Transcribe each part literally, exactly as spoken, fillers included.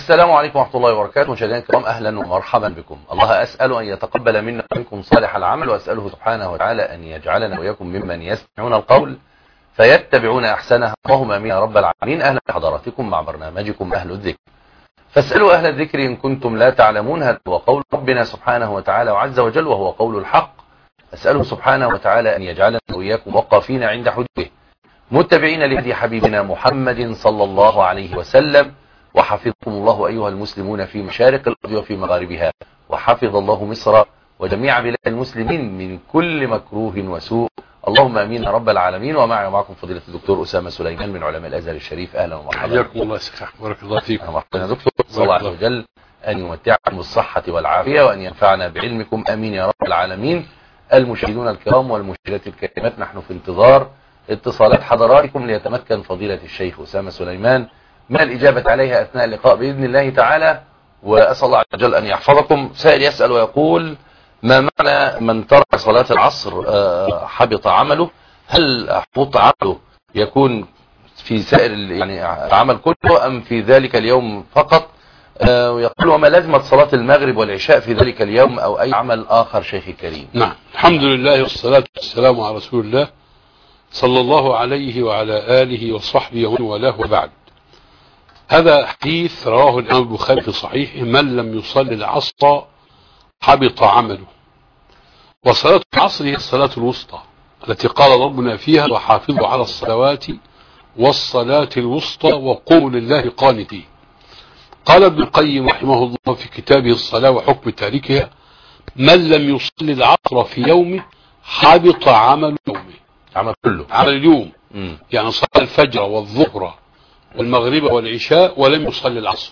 السلام عليكم ورحمة الله وبركاته. مشاهدينا الكرام، أهلا ومرحبا بكم. الله أسأل أن يتقبل منا ومنكم صالح العمل، وأسأله سبحانه وتعالى أن يجعلنا وإياكم ممن يستمعون القول فيتبعون أحسنه. اللهم آمين يا رب العالمين. أهلا بحضراتكم مع برنامجكم أهل الذكر، فاسألوا أهل الذكر إن كنتم لا تعلمون. هذا هو قول ربنا سبحانه وتعالى وعز وجل، وهو قول الحق. أسأله سبحانه وتعالى أن يجعلنا وإياكم وقافين عند حدوده، متبعين لهدي حبيبنا محمد صلى الله عليه وسلم. وحفظكم الله أيها المسلمون في مشارق الأرض وفي مغاربها، وحفظ الله مصر وجميع بلاد المسلمين من كل مكروه وسوء. اللهم امين يا رب العالمين. ومعي ومعكم فضيلة الدكتور أسامة سليمان من علماء الازهر الشريف. اهلا ومرحبا. حياكم الله سيدنا، بارك الله فيكم. مرحبا يا دكتور. صلى الله عز وجل ان يمتعكم بالصحة والعافية وان ينفعنا بعلمكم، امين يا رب العالمين. المشاهدون الكرام والمشاهدات الكريمات، نحن في انتظار اتصالات حضراتكم ليتمكن فضيلة الشيخ أسامة سليمان من الإجابة عليها أثناء اللقاء بإذن الله تعالى. وأسأل الله عز وجل أن يحفظكم. سائل يسأل ويقول: ما معنى من ترك صلاة العصر حبط عمله؟ هل حبط عمله يكون في سائر يعني العمل كله أم في ذلك اليوم فقط؟ ويقول: وما لازمة صلاة المغرب والعشاء في ذلك اليوم أو أي عمل آخر شيخي الكريم؟ نعم، الحمد لله والصلاة والسلام على رسول الله صلى الله عليه وعلى آله وصحبه ومن والاه، وبعد. هذا حديث رواه الإمام البخاري في صحيحه: من لم يصلي العصر حبط عمله. وصلاة العصر هي الصلاة الوسطى التي قال ربنا فيها: وحافظوا على الصلوات والصلاة الوسطى وقوموا لله قانتين. قال ابن القيم رحمه الله في كتابه الصلاة وحكم تاركها: من لم يصلي العصر في يومه حبط عمل يومه. عمل كله، عمل اليوم. م. يعني صلى الفجر والظهر والمغرب والعشاء ولم يصلي العصر.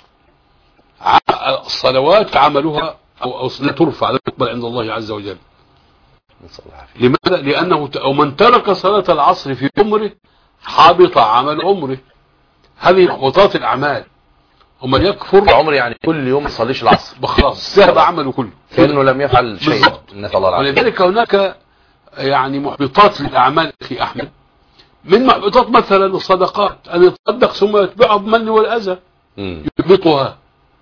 الصلوات عملها أو لا ترفع، لا تقبل عند الله عز وجل. لماذا؟ لأنه أو من ترك صلاة العصر في عمره حبط عمل عمره. هذه محبطات الأعمال. ومن يكفر عمر يعني كل يوم ما يصليش العصر، بخلاص ذهب عمله كله كأنه لم يفعل شيء. نسأل الله العافية. ولذلك هناك يعني محبطات للأعمال أخي أحمد. من محبطات مثلا الصدقات، أن يتصدق ثم يتبعه بالمن والأذى يحبطها.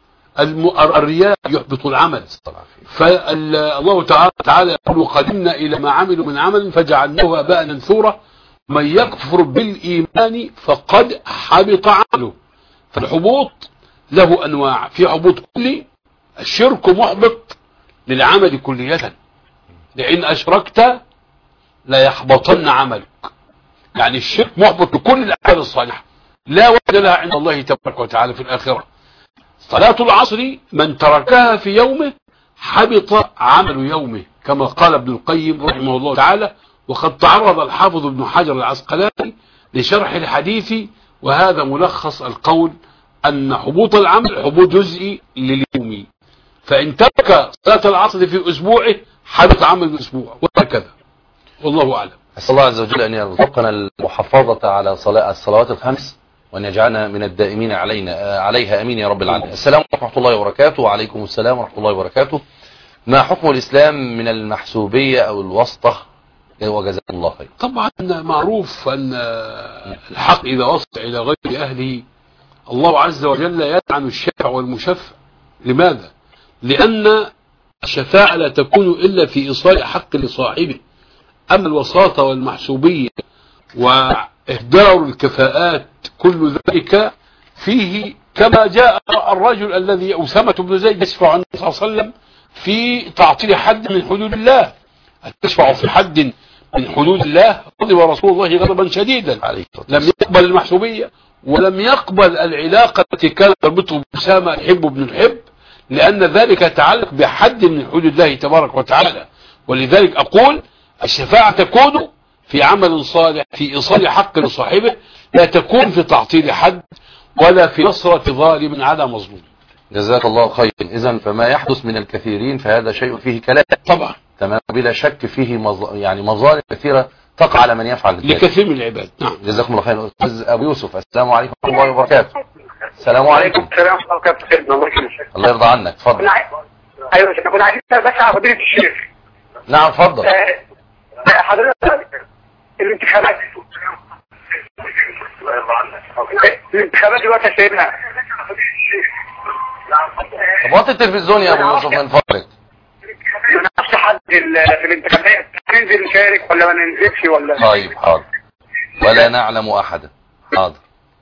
الرياء يحبط العمل. فالله تعالى تعالى يقول: وقدمنا إلى ما عملوا من عمل فجعلناه هباء منثورا. من يكفر بالإيمان فقد حبط عمله. فالحبوط له أنواع. في حبوط كلي، الشرك محبط للعمل كلية، لأن أشركت لا يحبطن عملك. يعني الشرك محبط لكل الأعمال الصالحة، لا وجه لها عند الله تبارك وتعالى في الآخرة. صلاة العصر من تركها في يومه حبط عمل يومه، كما قال ابن القيم رحمه الله تعالى. وقد تعرض الحافظ ابن حجر العسقلاني لشرح الحديث، وهذا ملخص القول: أن حبوط العمل حبوط جزئي لليوم. فإن ترك صلاة العصر في أسبوعه حبط عمل الأسبوع، وهكذا. والله أعلم. أسأل الله عز وجل أن يرزقنا المحافظة على صلاة الصلوات الخمس، وأن يجعلنا من الدائمين علينا عليها، أمين يا رب العالمين. السلام ورحمة الله وبركاته. وعليكم السلام ورحمة الله وبركاته. ما حكم الإسلام من المحسوبية أو الواسطة؟ وجزاكم الله خير. طبعا معروف أن الحق إذا وصل إلى غير أهله الله عز وجل يلعن الشافع والمشفع. لماذا؟ لأن الشفاعة لا تكون إلا في إيصال حق لصاحبه. أما الوساطة والمحسوبية وإهدار الكفاءات كل ذلك فيه، كما جاء الرجل الذي أسامة بن زيد يشفع النبي صلى الله عليه وسلم في تعطيل حد من حدود الله. تشفع في حد من حدود الله غضب رسول الله غضبا شديدا. لم يقبل المحسوبية ولم يقبل العلاقة التي كانت تربطه بأسامة يحب ابن الحب، لأن ذلك يتعلق بحد من حدود الله تبارك وتعالى. ولذلك أقول: الشفاعة تكون في عمل صالح في إيصال حق لصاحبه، لا تكون في تعطيل حد ولا في نصرة ظالم على مظلوم. جزاك الله خيرا. إذن فما يحدث من الكثيرين فهذا شيء فيه كلام طبعا، تمام، بلا شك فيه مظ... يعني مظالم كثيرة تقع على من يفعل ذلك لكثير من العباد. نعم. جزاكم الله خيرا. أستاذ أبو يوسف، السلام عليكم ورحمة الله وبركاته. السلام عليكم. السلام ورحمة الله وبركاته. الله يرضى عنك، تفضل. ايوه انا كنت عايز بس على فضيلة الشيخ. نعم اتفضل. حضرتك الانتخابات الانتخابات دلوقتي يا سيدنا طب وطي التلفزيون يا ابو يوسف من فضلك. نفس حد في الانتخابات ننزل نشارك ولا ما ننزلش ولا؟ طيب حاضر. ولا نعلم احدا. حاضر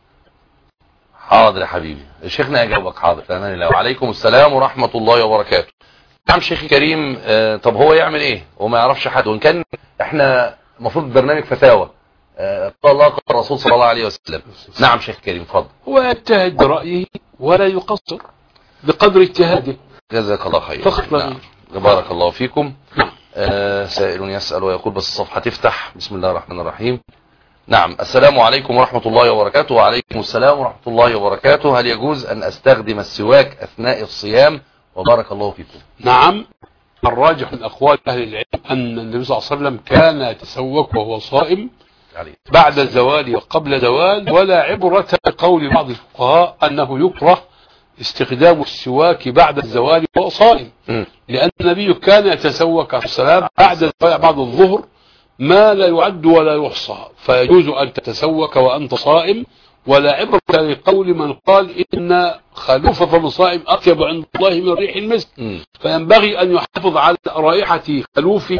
حاضر يا حبيبي. شيخنا اجاوبك. حاضر تمام. الله. وعليكم السلام ورحمة الله وبركاته. نعم شيخي كريم. آه طب هو يعمل ايه وما يعرفش حد؟ وان كان احنا المفروض برنامج فتاوى. آه قال الله قال الرسول صلى الله عليه وسلم. نعم شيخ كريم اتفضل. هو يجتهد برأيه ولا يقصر بقدر اجتهاده. جزاك الله خير. فخر. نعم. بارك الله فيكم. آه سائل يسأل ويقول بس الصفحة تفتح. بسم الله الرحمن الرحيم. نعم. السلام عليكم ورحمة الله وبركاته. وعليكم السلام ورحمة الله وبركاته. هل يجوز أن أستخدم السواك أثناء الصيام؟ وبارك الله فيكم. نعم. الراجح من أقوال أهل العلم أن النبي صلى الله عليه وسلم كان يتسوك وهو صائم بعد الزوال وقبل زوال، ولا عبرة بقول بعض الفقهاء أنه يكره استخدام السواك بعد الزوال وهو صائم، لأن النبي كان يتسوك عليه السلام بعد الزوال بعد الظهر ما لا يعد ولا يحصى، فيجوز أن تتسوك وأنت صائم، ولا عبرة لقول من قال إن خلوف فم الصائم أطيب عند الله من ريح المسك. فينبغي أن يحافظ على رائحة خلوف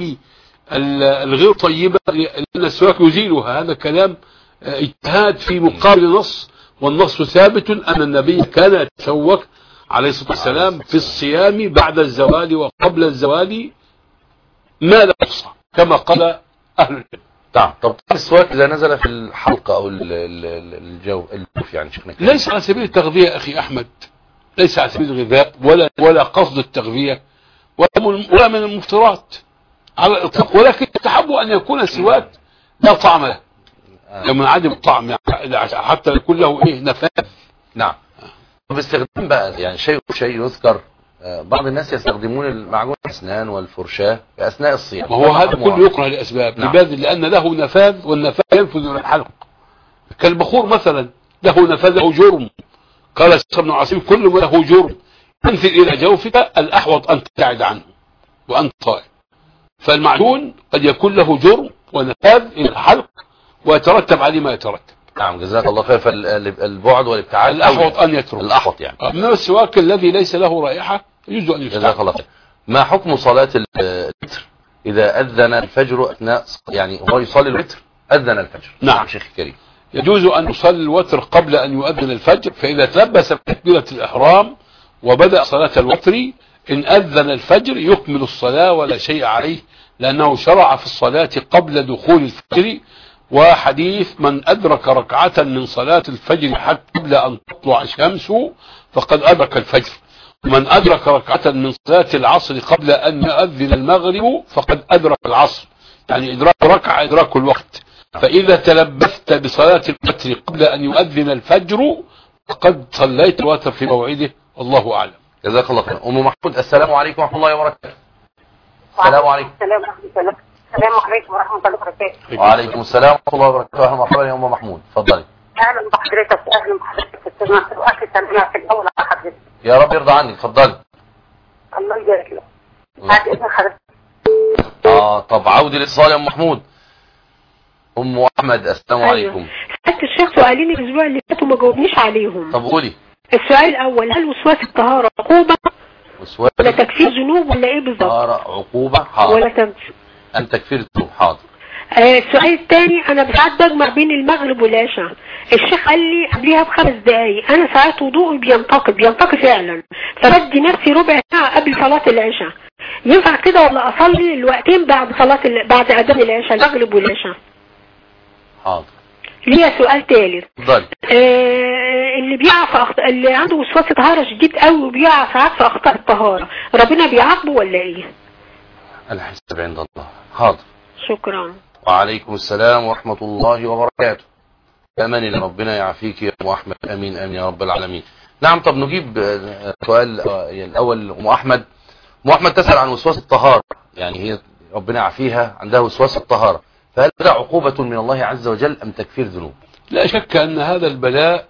الغير طيبة، لأن السواك يزيلها. هذا كلام اجتهاد في مقابل نص، والنص ثابت أن النبي كان يتسوك عليه الصلاة والسلام في الصيام بعد الزوال وقبل الزوال ما لا يحصى كما قال أهل العلم. نعم. طب السواك إذا نزل في الحلقة أو الجو الجوف يعني شيخنا ليس على سبيل التغذية أخي أحمد، ليس على سبيل الغذاء ولا ولا قصد التغذية ولا من المفترات على الإطلاق، ولكن تحب أن يكون السواك لا طعم له، لما عدم الطعم يعني حتى يكون له إيه نفاذ. نعم. باستخدام بقى يعني شيء شيء يذكر، بعض الناس يستخدمون المعجون الأسنان والفرشاة في أثناء الصيام، وهو هذا كله يكره لأسباب. نعم. لماذا؟ لأن له نفاذ، والنفاذ ينفذ إلى الحلق، كالبخور مثلا له نفاذ له جرم. قال الشيخ ابن عاصم كل ما له جرم ينفذ إلى جوفك الأحوط أن تبتعد عنه وأنت صائم. فالمعجون قد يكون له جرم ونفاذ إلى الحلق ويترتب عليه ما يترتب. نعم جزاك الله خير. فالبعد والابتعاد الأحوط أن يترك. الأحوط يعني. أما السواك الذي ليس له رائحة يجوز أن يستعمل. جزاك الله خير. ما حكم صلاة الوتر إذا أذن الفجر أثناء يعني هو يصلي الوتر أذن الفجر؟ نعم شيخ كريم. يجوز أن يصلي الوتر قبل أن يؤذن الفجر، فإذا تلبس بتكبيرة الإحرام وبدأ صلاة الوتر إن أذن الفجر يكمل الصلاة ولا شيء عليه، لأنه شرع في الصلاة قبل دخول الفجر. وحديث من أدرك ركعة من صلاة الفجر حتى قبل أن تطلع الشمس فقد أدرك الفجر، ومن أدرك ركعة من صلاة العصر قبل أن يؤذن المغرب فقد أدرك العصر، يعني إدراك ركعة إدراك الوقت. فإذا تلبثت بصلاة الوتر قبل أن يؤذن الفجر فقد صليت الوتر في موعده، والله أعلم. جزاك الله خير. أم محمود السلام عليكم ورحمة الله وبركاته. السلام عليكم. السلام عليكم. السلام عليكم ورحمة الله وبركاته. وعليكم السلام ورحمة الله وبركاته. أهلا ومرحبا يا أم محمود، اتفضلي. أهلا بحضرتك. أهلا بحضرتك. السلام وأخي سلمنا في الأول على حضرتك. يا رب يرضى عنك، اتفضلي. الله يبارك لك. بعد إذن حضرتك. آه طب عودي للاتصال يا أم محمود. أم أحمد السلام عليكم. سألت الشيخ سؤالين الأسبوع اللي فات وما جاوبنيش عليهم. طب قولي. السؤال الأول، هل وسواس الطهارة عقوبة وسواس ولا تكفير ذنوب ولا إيه بالظبط؟ طهارة عقوبة. حاضر. ولا تكفير أن تكفير الذنوب. حاضر. آه السؤال الثاني، أنا ساعات بجمع بين المغرب والعشاء، الشيخ قال لي قبلها بخمس دقايق، أنا ساعات وضوءي بينتقد بينتقد فعلا، فبدي نفسي ربع ساعة قبل صلاة العشاء، ينفع كده ولا أصلي الوقتين بعد صلاة ال... بعد أذان العشاء المغرب والعشاء؟ حاضر. ليا سؤال ثالث. اتفضلي. آه اللي بيقع في أخط... اللي عنده وسواس طهارة شديد قوي وبيقع ساعات في أخطاء الطهارة، ربنا بيعاقبه ولا إيه؟ الحساب عند الله. حاضر. شكرا. وعليكم السلام ورحمة الله وبركاته. أمان الله، ربنا يعافيك يا أم أحمد. أمين أمين يا رب العالمين. نعم. طب نجيب سؤال الأول. أم أحمد أم أحمد تسأل عن وسواس الطهارة، يعني هي ربنا يعافيها عندها وسواس الطهارة، فهل هذا عقوبة من الله عز وجل أم تكفير ذنوب؟ لا شك أن هذا البلاء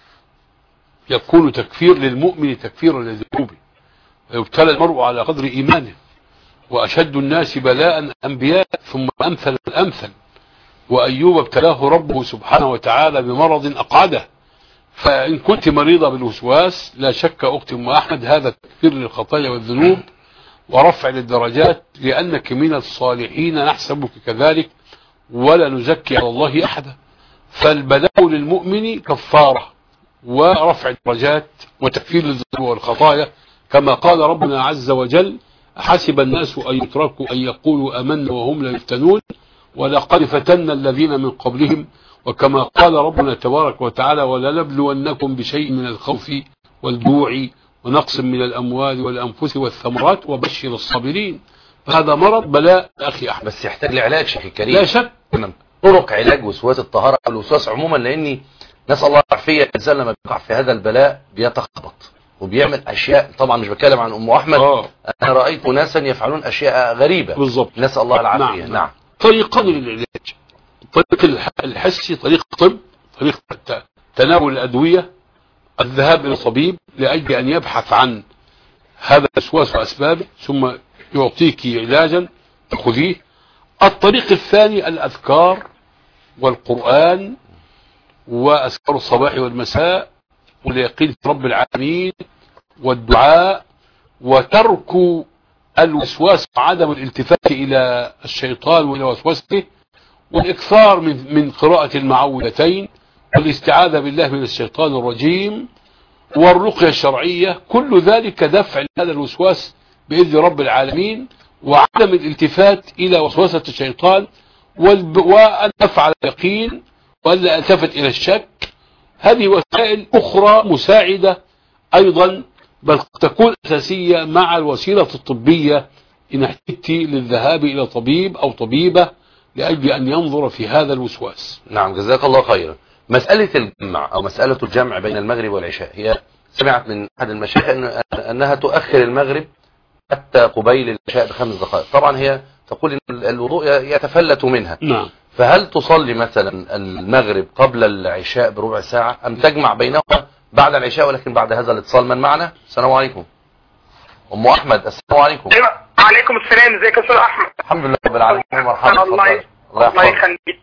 يكون تكفير للمؤمن تكفيرا لذنوبه، ويبتلى المرء على قدر إيمانه، وأشد الناس بلاء الأنبياء ثم أمثل الأمثل، وأيوب ابتلاه ربه سبحانه وتعالى بمرض أقعده فإن كنت مريضة بالوسواس لا شك أختي أم أحمد هذا تكفير للخطايا والذنوب ورفع للدرجات، لأنك من الصالحين نحسبك كذلك ولا نزكي على الله أحدا. فالبلاء للمؤمن كفارة ورفع الدرجات وتكفير للذنوب والخطايا، كما قال ربنا عز وجل: حسب الناس أن يتركوا أن يقولوا آمنا وهم لا يفتنون ولقد فتنا الذين من قبلهم، وكما قال ربنا تبارك وتعالى: ولنبلونكم بشيء من الخوف والجوع ونقص من الأموال والأنفس والثمرات وبشر الصابرين. فهذا مرض بلاء أخي أحمد، بس يحتاج لعلاج شيخ الكريم. لا شك. طرق علاج وسواس الطهارة أو الوسواس عموما، لأني نسأل الله العافية الإنسان لما بيقع في هذا البلاء بيتخبط وبيعمل أشياء. طبعا مش بتكلم عن أم أحمد، آه. أنا رأيت ناسا يفعلون أشياء غريبة بالضبط. نسأل الله العافية. نعم. نعم. طريقان للعلاج: طريق الحسي، طريق طب، طريق تناول الأدوية، الذهاب إلى الطبيب لأجل أن يبحث عن هذا الوسواس وأسبابه ثم يعطيك علاجا تأخذيه. الطريق الثاني الأذكار والقرآن وأذكار الصباح والمساء واليقين في رب العالمين والدعاء وترك الوسواس وعدم الالتفات إلى الشيطان وإلى وسوسته، والإكثار من من قراءة المعوذتين والاستعاذة بالله من الشيطان الرجيم والرقية الشرعية. كل ذلك دفع لهذا الوسواس بإذن رب العالمين، وعدم الالتفات إلى وسوسة الشيطان، وأن أفعل اليقين وألا ألتفت إلى الشك. هذه وسائل أخرى مساعدة أيضا، بل تكون أساسية مع الوسيلة الطبية إن احتجت للذهاب إلى طبيب أو طبيبة لأجل أن ينظر في هذا الوسواس. نعم، جزاك الله خيرا. مسألة الجمع أو مسألة الجمع بين المغرب والعشاء، هي سمعت من أحد المشايخ أن أنها تؤخر المغرب حتى قبيل العشاء بخمس دقائق. طبعا هي تقول أن الوضوء يتفلت منها. نعم. فهل تصلي مثلا المغرب قبل العشاء بربع ساعة أم تجمع بينهما بعد العشاء ولكن بعد هذا الاتصال؟ من معنا؟ السلام عليكم. أم أحمد، السلام عليكم. وعليكم السلام، ازيك يا أستاذ أحمد؟ الحمد لله رب العالمين، مرحبا. الله الله يخليك.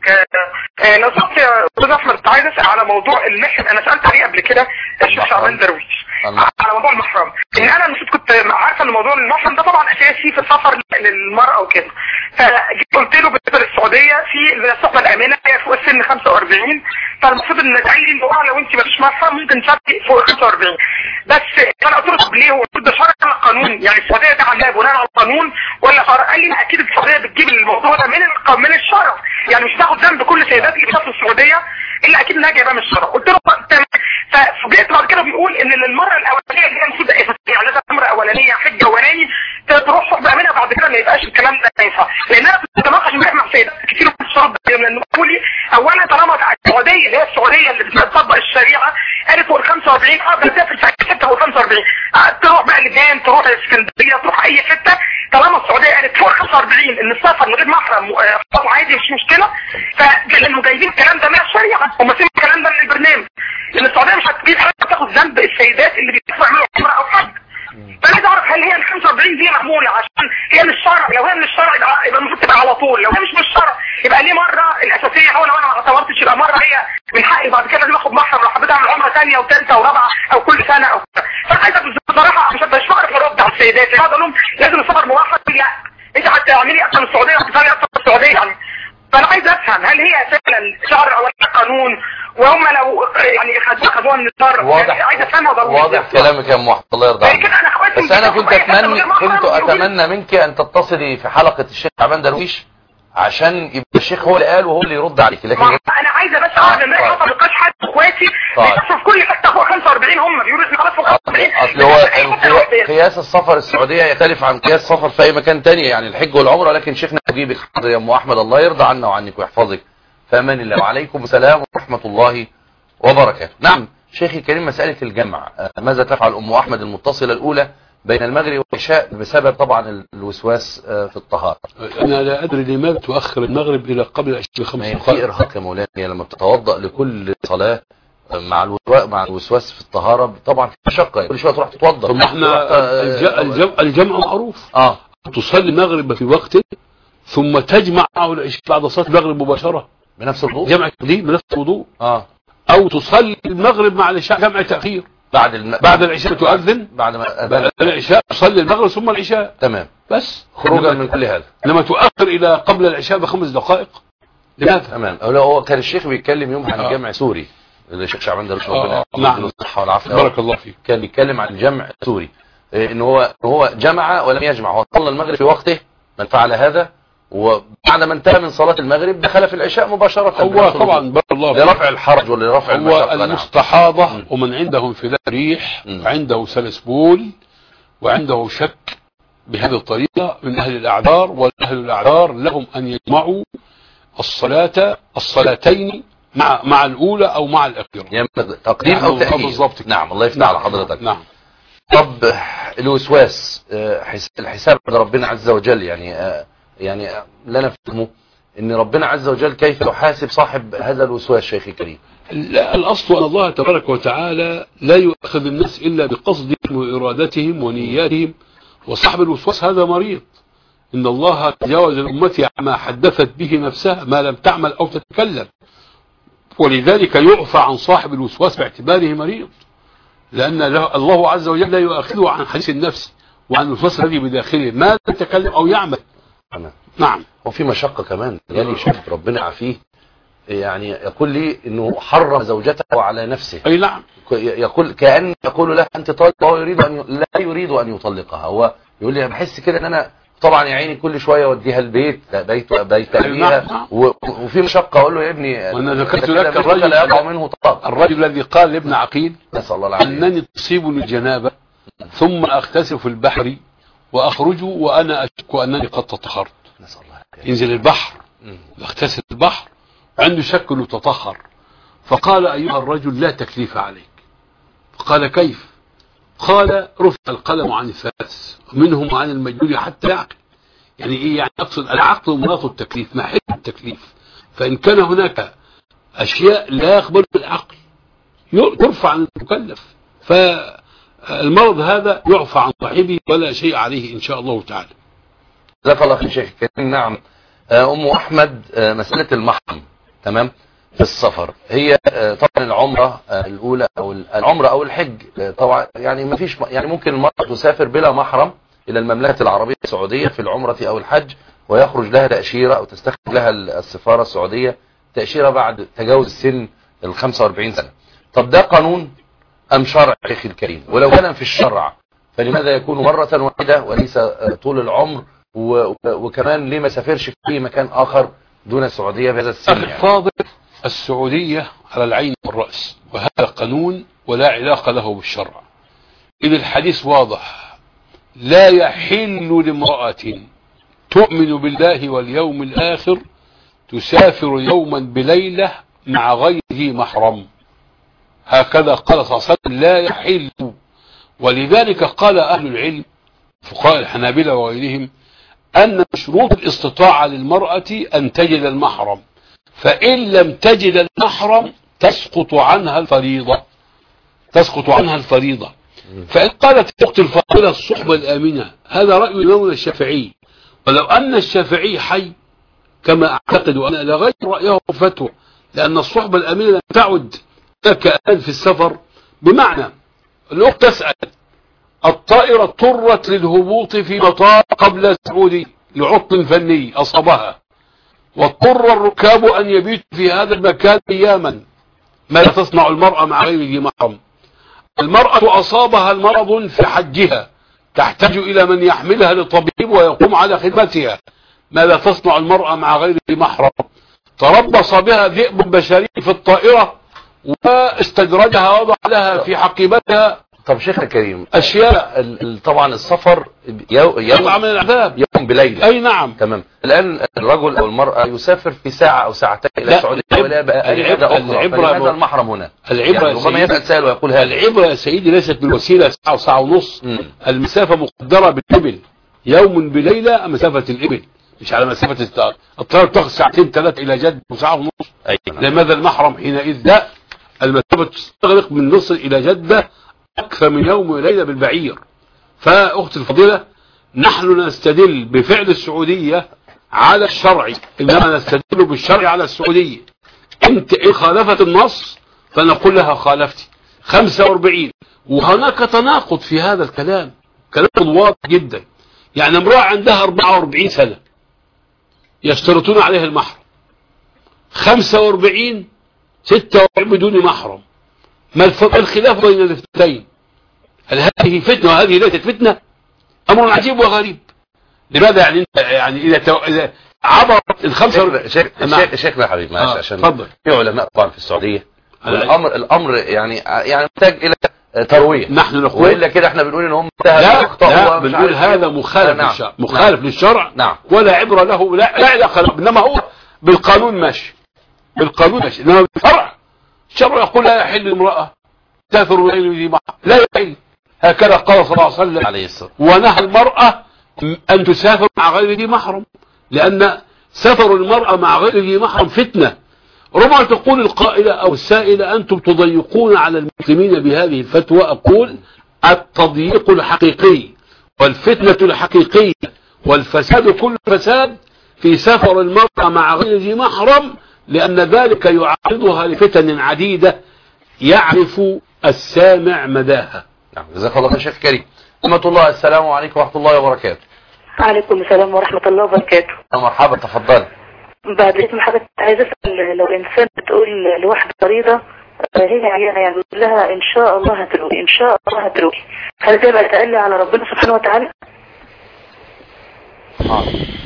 لو سمحت يا أستاذ أحمد، كنت عايز أسأل على موضوع المحرم. أنا سألت عليه قبل كده الشيخ شعبان درويش على موضوع المحرم، إن أنا المفروض كنت عارفة إن موضوع المحرم ده طبعا أساسي في السفر للمرأة وكده، فجيت قلت له بالنسبة للسعودية في الصحبة الآمنة هي فوق السن خمسة وأربعين، فالمفروض إن قال لي إن لو أنت مفيش محرم ممكن تسافري فوق خمسة وأربعين. بس أنا قلت له طب ليه؟ هو ده شرع ولا قانون؟ يعني السعودية ده عندها بناء على القانون ولا شرع؟ قال لي أكيد السعودية بتجيب الموضوع ده من من الشرع، يعني مش تاخد ذنب كل سيدات اللي بتسافر السعودية الا اكيد انها جايبها من الشرع. قلت له تمام. فجيت بعد كده بيقول ان المره الاولانيه اللي هي المفروض يعني لازم امر اولانيه حج اولاني تروح صحبه منها، بعد كده ما يبقاش الكلام ده ينفع. لان انا كنت بتناقش امبارح مع سيدات كتير في الشرب، لانه بيقول لي اولا طالما السعوديه اللي هي السعوديه اللي بتطبق الشريعه قالت فوق ال خمسة وأربعين اه بتسافر في حته فوق خمسة وأربعين، تروح بقى لبنان، تروح اسكندريه، تروح اي حته، طالما السعوديه قالت فوق خمسة وأربعين ان السفر من غير محرم عادي مش مشكله، فلانه جايبين الكلام ده من الشريعه هم سمعوا الكلام ده من البرنامج، لان السعوديه مش هتجيب حاجه تاخد ذنب السيدات اللي بيدفعوا عمره عمره او حج. فانا عايز اعرف هل هي ال خمسة وأربعين دي معموله عشان هي من الشرع؟ لو هي من الشرع يبقى المفروض تبقى على طول، لو هي مش من الشرع يبقى ليه مره الاساسيه هو لو انا ما اعتبرتش يبقى مره هي من حقي بعد كده لازم اخد محرم لو حبيت اعمل عمره ثانيه وثالثه ورابعه او كل سنه او كده. فانا عايز بصراحه مش مش بعرف ارد على السيدات، يعني اقول لهم لازم السفر موحد، لا انت هتعملي اكتر من السعوديه وهتفهمي اكتر من السعوديه يعني. فانا عايز افهم هل هي فعلا شرع ولا قانون، وهم لو يعني خدوها من الشرع. واضح عايز افهمها. واضح كلامك يا ام احمد، الله يرضى عليك. بس انا كنت اتمنى كنت اتمنى منك ان تتصلي في حلقه الشيخ شعبان درويش عشان يبقى الشيخ هو اللي قال وهو اللي يرد عليك. لكن انا عايزه بس اعرف ان ما نقاش حد اخواتي بيسافروا في كل حته فوق خمسة وأربعين، هم بيقولوا ان خلاص فوق خمسة وأربعين. اصل هو قياس السفر السعوديه يختلف عن قياس السفر في اي مكان تاني، يعني الحج والعمره. لكن شيخنا نجيبك حاضر يا ام احمد، الله يرضى عنا وعنك ويحفظك. فامان الله، وعليكم السلام ورحمه الله وبركاته. نعم شيخي الكريم، مساله الجمع، ماذا تفعل ام احمد المتصله الاولى بين المغرب والعشاء بسبب طبعا الوسواس في الطهارة؟ انا لا ادري لماذا تؤخر المغرب الى قبل العشاء بخمس دقائق. في ارهاق يا مولانا لما بتتوضا لكل صلاه مع الوسواس مع الوسواس في الطهاره طبعا في مشقه، كل شويه تروح تتوضا. طب احنا الجمع, الجمع معروف، اه تصلي المغرب في وقته ثم تجمع العشاء بعد صلاه المغرب مباشره بنفس الوضوء، جمع دي بنفس الوضوء. اه او تصلي المغرب مع العشاء جمع تاخير. بعد الم... بعد العشاء تؤذن، بعد ما بعد العشاء تصلي المغرب ثم العشاء. تمام. بس خروجا من كل هذا. لما تؤخر الى قبل العشاء بخمس دقائق لماذا؟ تمام. هو كان الشيخ بيتكلم يوم عن آه. الجمع سوري، الشيخ شعبان درويش ربنا يديله الصحه والعافيه. بارك الله فيك. كان بيتكلم عن الجمع سوري، ان هو ان هو جمع ولم يجمع، هو صلى المغرب في وقته من فعل هذا، وبعد ما انتهى من صلاة المغرب دخل في العشاء مباشرة. هو طبعا بارك الله فيك لرفع الحرج ولرفع المشقة. هو المستحاضة نعم. ومن عنده انفلات ريح وعنده سلس بول وعنده شك بهذه الطريقة من أهل الأعذار، والأهل الأعذار لهم أن يجمعوا الصلاة الصلاتين مع مع الأولى أو مع الأخيرة، يعني تقديم أو تأخير. بالضبط. نعم الله يفتح على حضرتك. نعم. طب الوسواس، الحساب عند ربنا عز وجل، يعني يعني لا نفهمه ان ربنا عز وجل كيف يحاسب صاحب هذا الوسواس شيخي الكريم؟ الأصل أن الله تبارك وتعالى لا يؤخذ الناس إلا بقصدهم وإرادتهم ونياتهم، وصاحب الوسواس هذا مريض. إن الله تجاوز الأمة عما حدثت به نفسها ما لم تعمل أو تتكلم، ولذلك يعفى عن صاحب الوسواس باعتباره مريض، لأن الله عز وجل لا يؤخذه عن حديث النفس وعن الوسواس الذي بداخله ما يتكلم أو يعمل. أنا. نعم. وفي مشقة كمان، يعني شاب ربنا عافيه يعني يقول لي انه حرم زوجته على نفسه. اي نعم. يقول كأن يقول له انت طالق، وهو يريد ان ي... لا يريد ان يطلقها. هو يقول لي بحس كده ان انا طبعا يا عيني كل شويه اوديها البيت بيت بيت ابيها، و... وفي مشقه. اقول له يا ابني وانا ذكرت لك الرجل لا يقع منه طلاق، الرجل الذي قال لابن عقيل نسال الله العافيه انني تصيبني الجنابه ثم اغتسل في البحر واخرج وانا اشك انني قد تطهرت. نسال الله العافيه. ينزل البحر يغتسل البحر عنده شك انه تطهر، فقال ايها الرجل لا تكليف عليك. فقال كيف؟ قال رفع القلم عن الثلاث ومنهم عن المجنون حتى يعقل. يعني ايه؟ يعني اقصد العقل مناط التكليف، ما حل التكليف، فان كان هناك اشياء لا يقبل العقل ترفع عن المكلف، فالمرض هذا يعفى عن صاحبه ولا شيء عليه ان شاء الله تعالى. جزاك الله خير شيخ كريم. نعم. ام احمد، مساله المحرم تمام في السفر، هي طبعا العمره الاولى او العمره او الحج طبعا، يعني ما فيش، يعني ممكن المراه تسافر بلا محرم الى المملكه العربيه السعوديه في العمره او الحج، ويخرج لها تاشيره او تستخرج لها السفاره السعوديه تاشيره بعد تجاوز سن ال خمسة وأربعين سنه. طب ده قانون ام شرع شيخي الكريم؟ ولو كان في الشرع فلماذا يكون مره واحده وليس طول العمر؟ وكمان ليه ما سافرش في مكان اخر دون السعوديه بهذا السن؟ أخي الفاضل، السعوديه على العين والراس، وهذا قانون ولا علاقه له بالشرع. إذ الحديث واضح: لا يحل لامراه تؤمن بالله واليوم الاخر تسافر يوما بليله مع غير ذي محرم. هكذا قال صلى الله عليه وسلم: لا يحل. ولذلك قال اهل العلم فقهاء الحنابلة وغيرهم أن شروط الاستطاعة للمرأة أن تجد المحرم، فإن لم تجد المحرم تسقط عنها الفريضة تسقط عنها الفريضة فإن قالت أخت الفاضلة الصحبة الآمنة، هذا رأي الإمام الشافعي، ولو أن الشافعي حي كما أعتقد أنا لغير رأيه فتوى، لأن الصحبة الآمنة لم تعد لك الآن في السفر. بمعنى الأخت تسأل: الطائرة اضطرت للهبوط في مطار قبل السعودي لعطل فني أصابها، واضطر الركاب أن يبيتوا في هذا المكان أياما، ماذا تصنع المرأة مع غير ذي محرم؟ المرأة أصابها المرض في حجها، تحتاج إلى من يحملها للطبيب ويقوم على خدمتها، ماذا تصنع المرأة مع غير ذي محرم؟ تربص بها ذئب بشري في الطائرة واستدرجها وضع لها في حقيبتها. طب شيخ الكريم، أشياء طبعا السفر يوم يوم من العذاب يوم بليلة. أي نعم. تمام. الآن الرجل أو المرأة يسافر في ساعة أو ساعتين إلى السعودية ولا بقى العبرة فلماذا المحرم هنا؟ العبرة يعني ربما يسأل سائل ويقول هذا. العبرة يا سيدي ليست بالوسيلة ساعة وساعة ونص، المسافة مقدرة بالإبل، يوم بليلة مسافة الإبل، مش على مسافة الطيارة تاخذ ساعتين ثلاثة إلى جدة وساعة ونص. أيوة. لماذا المحرم حينئذ؟ لا، المسافة تستغرق من مصر إلى جدة أكثر من يوم وليلة بالبعير. فأخت الفضيلة، نحن نستدل بفعل السعودية على الشرع، إنما نستدل بالشرع على السعودية. انت إن خالفت النص فنقول لها خالفتي. خمسة وأربعين، وهناك تناقض في هذا الكلام، كلام واضح جدا. يعني امرأة عندها أربعة وأربعين سنة يشترطون عليها المحرم، خمسة وأربعين ستة وأربعين بدون محرم. ما الخلاف بين الاثنتين؟ هل هذه فتنة وهذه ليست فتنة؟ أمر عجيب وغريب. لماذا يعني يعني إذا تو... إذا عبرت الخمسة شيخ شيخ شيخنا يا حبيبي معلش، آه. عشان تفضل. في علماء طبعا في السعودية الأمر الأمر يعني يعني محتاج إلى تروية. نحن نقول وإلا كده احنا بنقول إن هم لا, لا بنقول هذا مخالف نعم. للشرع، مخالف نعم. للشرع نعم. ولا عبرة له، لا لا علاقة، إنما هو بالقانون ماشي، بالقانون ماشي، إنما بالشرع الشرع يقول لا يحل امرأة تاثر ذي معه، لا يحل. هكذا قال صلى الله عليه وسلم عليه الصلاة. ونهى المرأة أن تسافر مع غير ذي محرم، لأن سفر المرأة مع غير ذي محرم فتنة. ربما تقول القائلة أو السائلة أنتم تضيقون على المسلمين بهذه الفتوى. أقول التضييق الحقيقي والفتنة الحقيقية والفساد كل فساد في سفر المرأة مع غير ذي محرم، لأن ذلك يعرضها لفتن عديدة يعرف السامع مداها. نعم. جزاك الله خير شيخ كريم. ورحمة الله. السلام عليكم ورحمة الله وبركاته. وعليكم السلام ورحمة الله وبركاته. مرحبا، تفضل. بعد اسم حضرتك عايز اسال، لو انسان بتقول لواحده مريضه هي عيانه يعني بتقول لها ان شاء الله هتروقي ان شاء الله هتروقي، هل ده بقى تقلي على ربنا سبحانه وتعالى؟ اه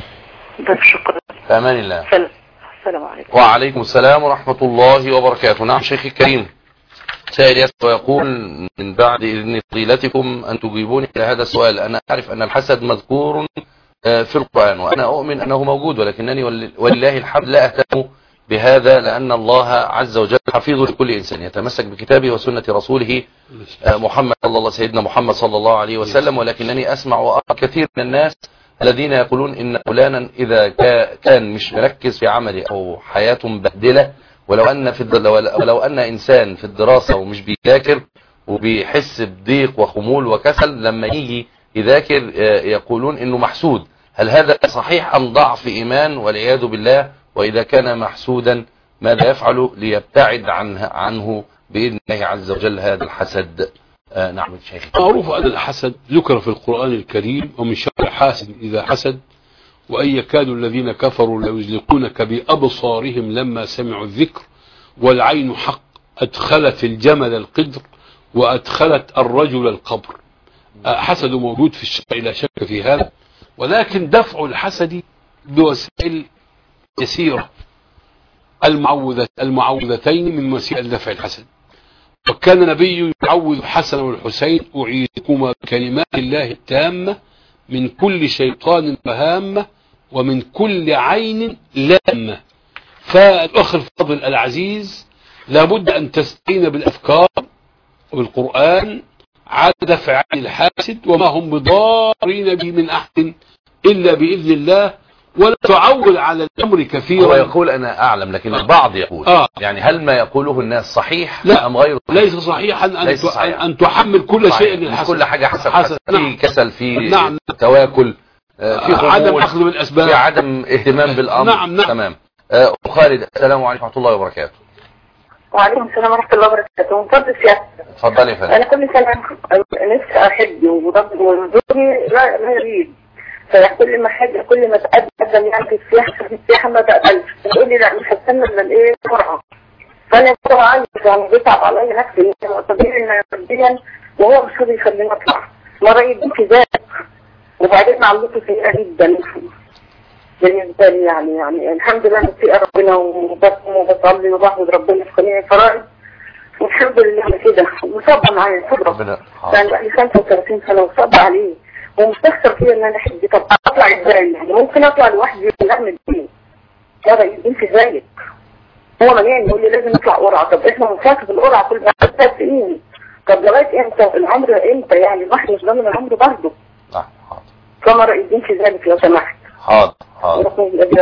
بس شكرا. في امان الله. السلام عليكم. وعليكم السلام ورحمة الله وبركاته. نعم شيخي الكريم. سائل يسأل ويقول من بعد إذن فضيلتكم أن تجيبوني إلى هذا السؤال. أنا أعرف أن الحسد مذكور في القرآن وأنا أؤمن أنه موجود، ولكنني ولله الحمد لا أهتم بهذا، لأن الله عز وجل حفيظ لكل إنسان يتمسك بكتابه وسنة رسوله محمد صلى الله سيدنا محمد صلى الله عليه وسلم. ولكنني أسمع وأرى كثير من الناس الذين يقولون إن فلانا إذا كان مش مركز في عمله أو حياته مبهدلة، ولو أن في ولو أن إنسان في الدراسة ومش بيذاكر وبيحس بضيق وخمول وكسل، لما يجي يذاكر يقولون إنه محسود. هل هذا صحيح أم ضعف إيمان والعياذ بالله؟ وإذا كان محسودا ماذا يفعل ليبتعد عنه, عنه بإذن الله عز وجل هذا الحسد؟ آه نعم شيخ. معروف أن الحسد ذكر في القرآن الكريم، ومن شر حاسد إذا حسد وأن يكاد الذين كفروا ليزلقونك بأبصارهم لما سمعوا الذكر والعين حق أدخلت الجمل القدر وأدخلت الرجل القبر. حسد موجود في الشرع لا شك في هذا، ولكن دفع الحسد بوسائل يسيرة. المعوذة المعوذتين من وسائل دفع الحسد. وكان النبي يعوذ حسن والحسين أعيذكما بكلمات الله التامة من كل شيطان وهامة ومن كل عين لامة. فالأخ الفاضل العزيز لابد أن تستعين بالأفكار وبالقرآن على دفع عن الحاسد، وما هم بضارين به من أحد إلا بإذن الله، ولا تعول على الأمر كثيرا. هو يقول أنا أعلم، لكن آه. البعض يقول آه. يعني هل ما يقوله الناس صحيح لا أم غير صحيح؟ ليس صحيحا أن, ليس صحيح. أن تحمل كل صحيح. شيء للحسد. كل حاجة حسب حسد. حسد. في كسل، في نعم. تواكل، في عدم أخذ بالأسباب، في عدم اهتمام بالأمر. نعم نعم. تمام. أه خالد، السلام عليكم ورحمة الله وبركاته. وعليكم السلام ورحمة الله وبركاته. مفضل سيادة. اتفضل يا فندم. أنا كل سنة نفسي أحب وضغط وزوري لا لا يريد، فكل ما حاجة كل ما تقدم يعني في السياحة في السياحة ما تقبلش، تقول لي لا مش هستنى من الإيه بسرعة. فأنا بسرعة عايز يعني بيصعب عليا نفسي طبيعي إن ماديا وهو مش راضي يخليني أطلع. مرة يديك في ذلك وبعدين معلومته سيئة جدا بالنسبة لي، يعني يعني الحمد لله متقي ربنا وبصوم وبصلي وبعبد ربنا في جميع الفرائض والحمد لله كده. مصابة معايا صبرة يعني بقى لي خمسة وثلاثين سنة وصابة عليه ومستخسر فيه ان انا احب. طب اطلع ازاي؟ يعني ممكن اطلع لوحدي ولا اعمل ايه؟ لا يدين في ذلك. هو مليان يقول لي لازم نطلع قرعة. طب احنا بنفاكر في القرعة كل بعد ثلاث سنين. طب لغاية امتى؟ العمر امتى؟ يعني الواحد مش ضامن العمر برضه. اه حاضر. كما رأيتين في ذلك لو سمحت. حاضر حاضر.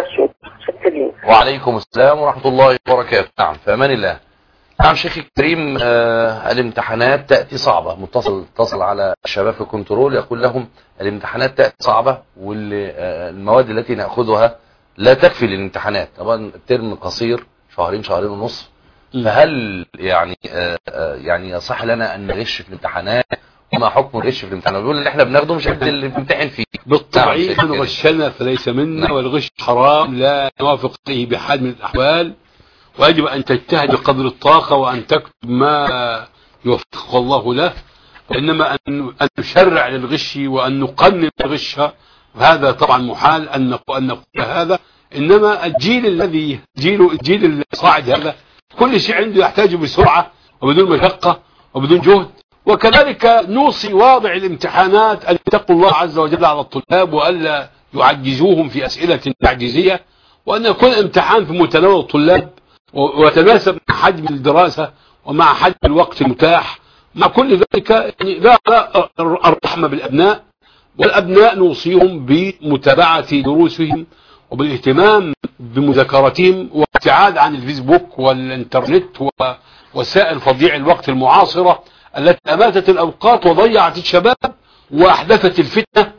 وعليكم السلام ورحمة الله وبركاته. نعم في امان الله. نعم شيخي الكريم، آه الامتحانات تأتي صعبة. متصل اتصل على الشباب في كنترول يقول لهم الامتحانات تأتي صعبة والمواد التي نأخذها لا تكفي للامتحانات. طبعا الترم قصير، شهرين شهرين ونصف، فهل يعني آه يعني يصح لنا ان نغش في الامتحانات؟ وما حكم الغش في الامتحانات؟ بيقول ان احنا بناخده مش قد اللي بنمتحن فيه. بالطبع من غشنا فليس منا. نعم. والغش حرام لا نوافق فيه بحال من الاحوال، ويجب ان تجتهد بقدر الطاقه وان تكتب ما يوفقك الله له، وانما ان ان نشرع للغش وان نقنن الغش هذا طبعا محال ان نقول هذا. انما الجيل الذي جيل الجيل الصاعد هذا كل شيء عنده يحتاجه بسرعه وبدون مشقه وبدون جهد. وكذلك نوصي واضع الامتحانات أن يتقوا الله عز وجل على الطلاب وألا يعجزوهم في أسئلة تعجيزية، وأن يكون الامتحان في متناول الطلاب ويتناسب مع حجم الدراسة ومع حجم الوقت المتاح. مع كل ذلك يعني لا الرحمة بالأبناء، والأبناء نوصيهم بمتابعة دروسهم وبالاهتمام بمذاكرتهم وابتعاد عن الفيسبوك والإنترنت ووسائل تضييع الوقت المعاصرة التي أماتت الأوقات وضيعت الشباب وأحدثت الفتنة،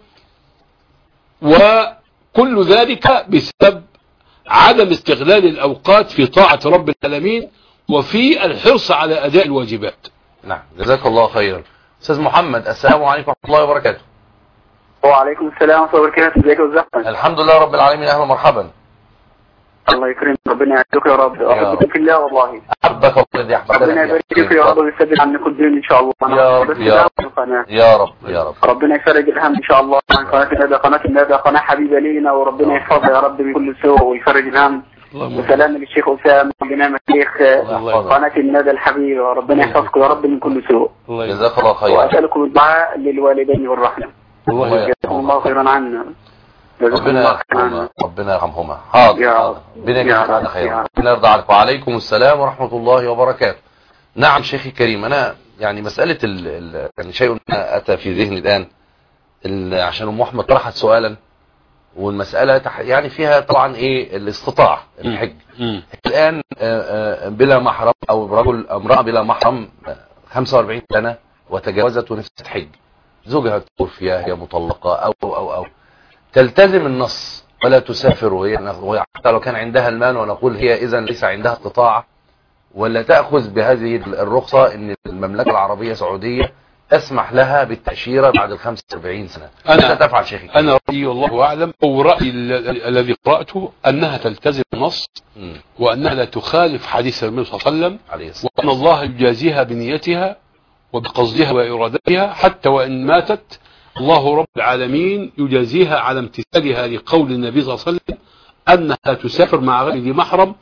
وكل ذلك بسبب عدم استغلال الأوقات في طاعة رب العالمين وفي الحرص على أداء الواجبات. نعم، جزاك الله خيرا. أستاذ محمد، السلام عليكم ورحمة الله وبركاته. وعليكم السلام ورحمة الله وبركاته. ازيك يا أستاذ؟ الحمد لله رب العالمين، أهلا ومرحبا. الله يكرمك، ربنا يعزك يا رب. أحبكم في الله والله. أحبك والذي أحبك. ربنا يبارك فيك يا رب ويسدد عنك الدين إن شاء الله. يا رب يا رب يا رب يا رب. ربنا يفرج الهم إن شاء الله عن قناة الندى. قناة الندى قناة حبيبة لينا، وربنا يحفظها يا رب من كل سوء ويفرج الهم. وسلام للشيخ أسامة وجنام الشيخ قناة الندى الحبيبة، وربنا يحفظكم يا رب من كل سوء. جزاك الله خيرا. وأسألكم الدعاء للوالدين والرحمة. الله يجزاكم الله خيرا عنا. ربنا يرحمهما ربنا يرحمهما. حاضر، ربنا يجزاك خيرا. ربنا يرضى عنك. وعليكم السلام ورحمة الله وبركاته. نعم شيخي الكريم، أنا يعني مسألة ال ال يعني شيء أتى في ذهني الآن، عشان أم أحمد طرحت سؤالا، والمسألة يعني فيها طبعا إيه الاستطاعة الحج. الآن بلا محرم أو رجل امرأة بلا محرم خمسة وأربعين سنة وتجاوزت ونفسها تحج، زوجها توفي، هي مطلقة أو أو أو تلتزم النص ولا تسافر، وهي حتى لو كان عندها المال ونقول هي إذن ليس عندها استطاعة، ولا تأخذ بهذه الرخصة ان المملكة العربية السعودية تسمح لها بالتأشيرة بعد ال خمسة وأربعين سنة؟ أنا تفعل شيخي؟ أنا رأيي والله أعلم، أو رأيي الذي قرأته أنها تلتزم النص وأنها لا تخالف حديث النبي صلى الله عليه وسلم، وأن الله يجازيها بنيتها وبقصدها وإرادتها، حتى وإن ماتت الله رب العالمين يجازيها على امتثالها لقول النبي صلى الله عليه وسلم أنها تسافر مع غير ذي محرم.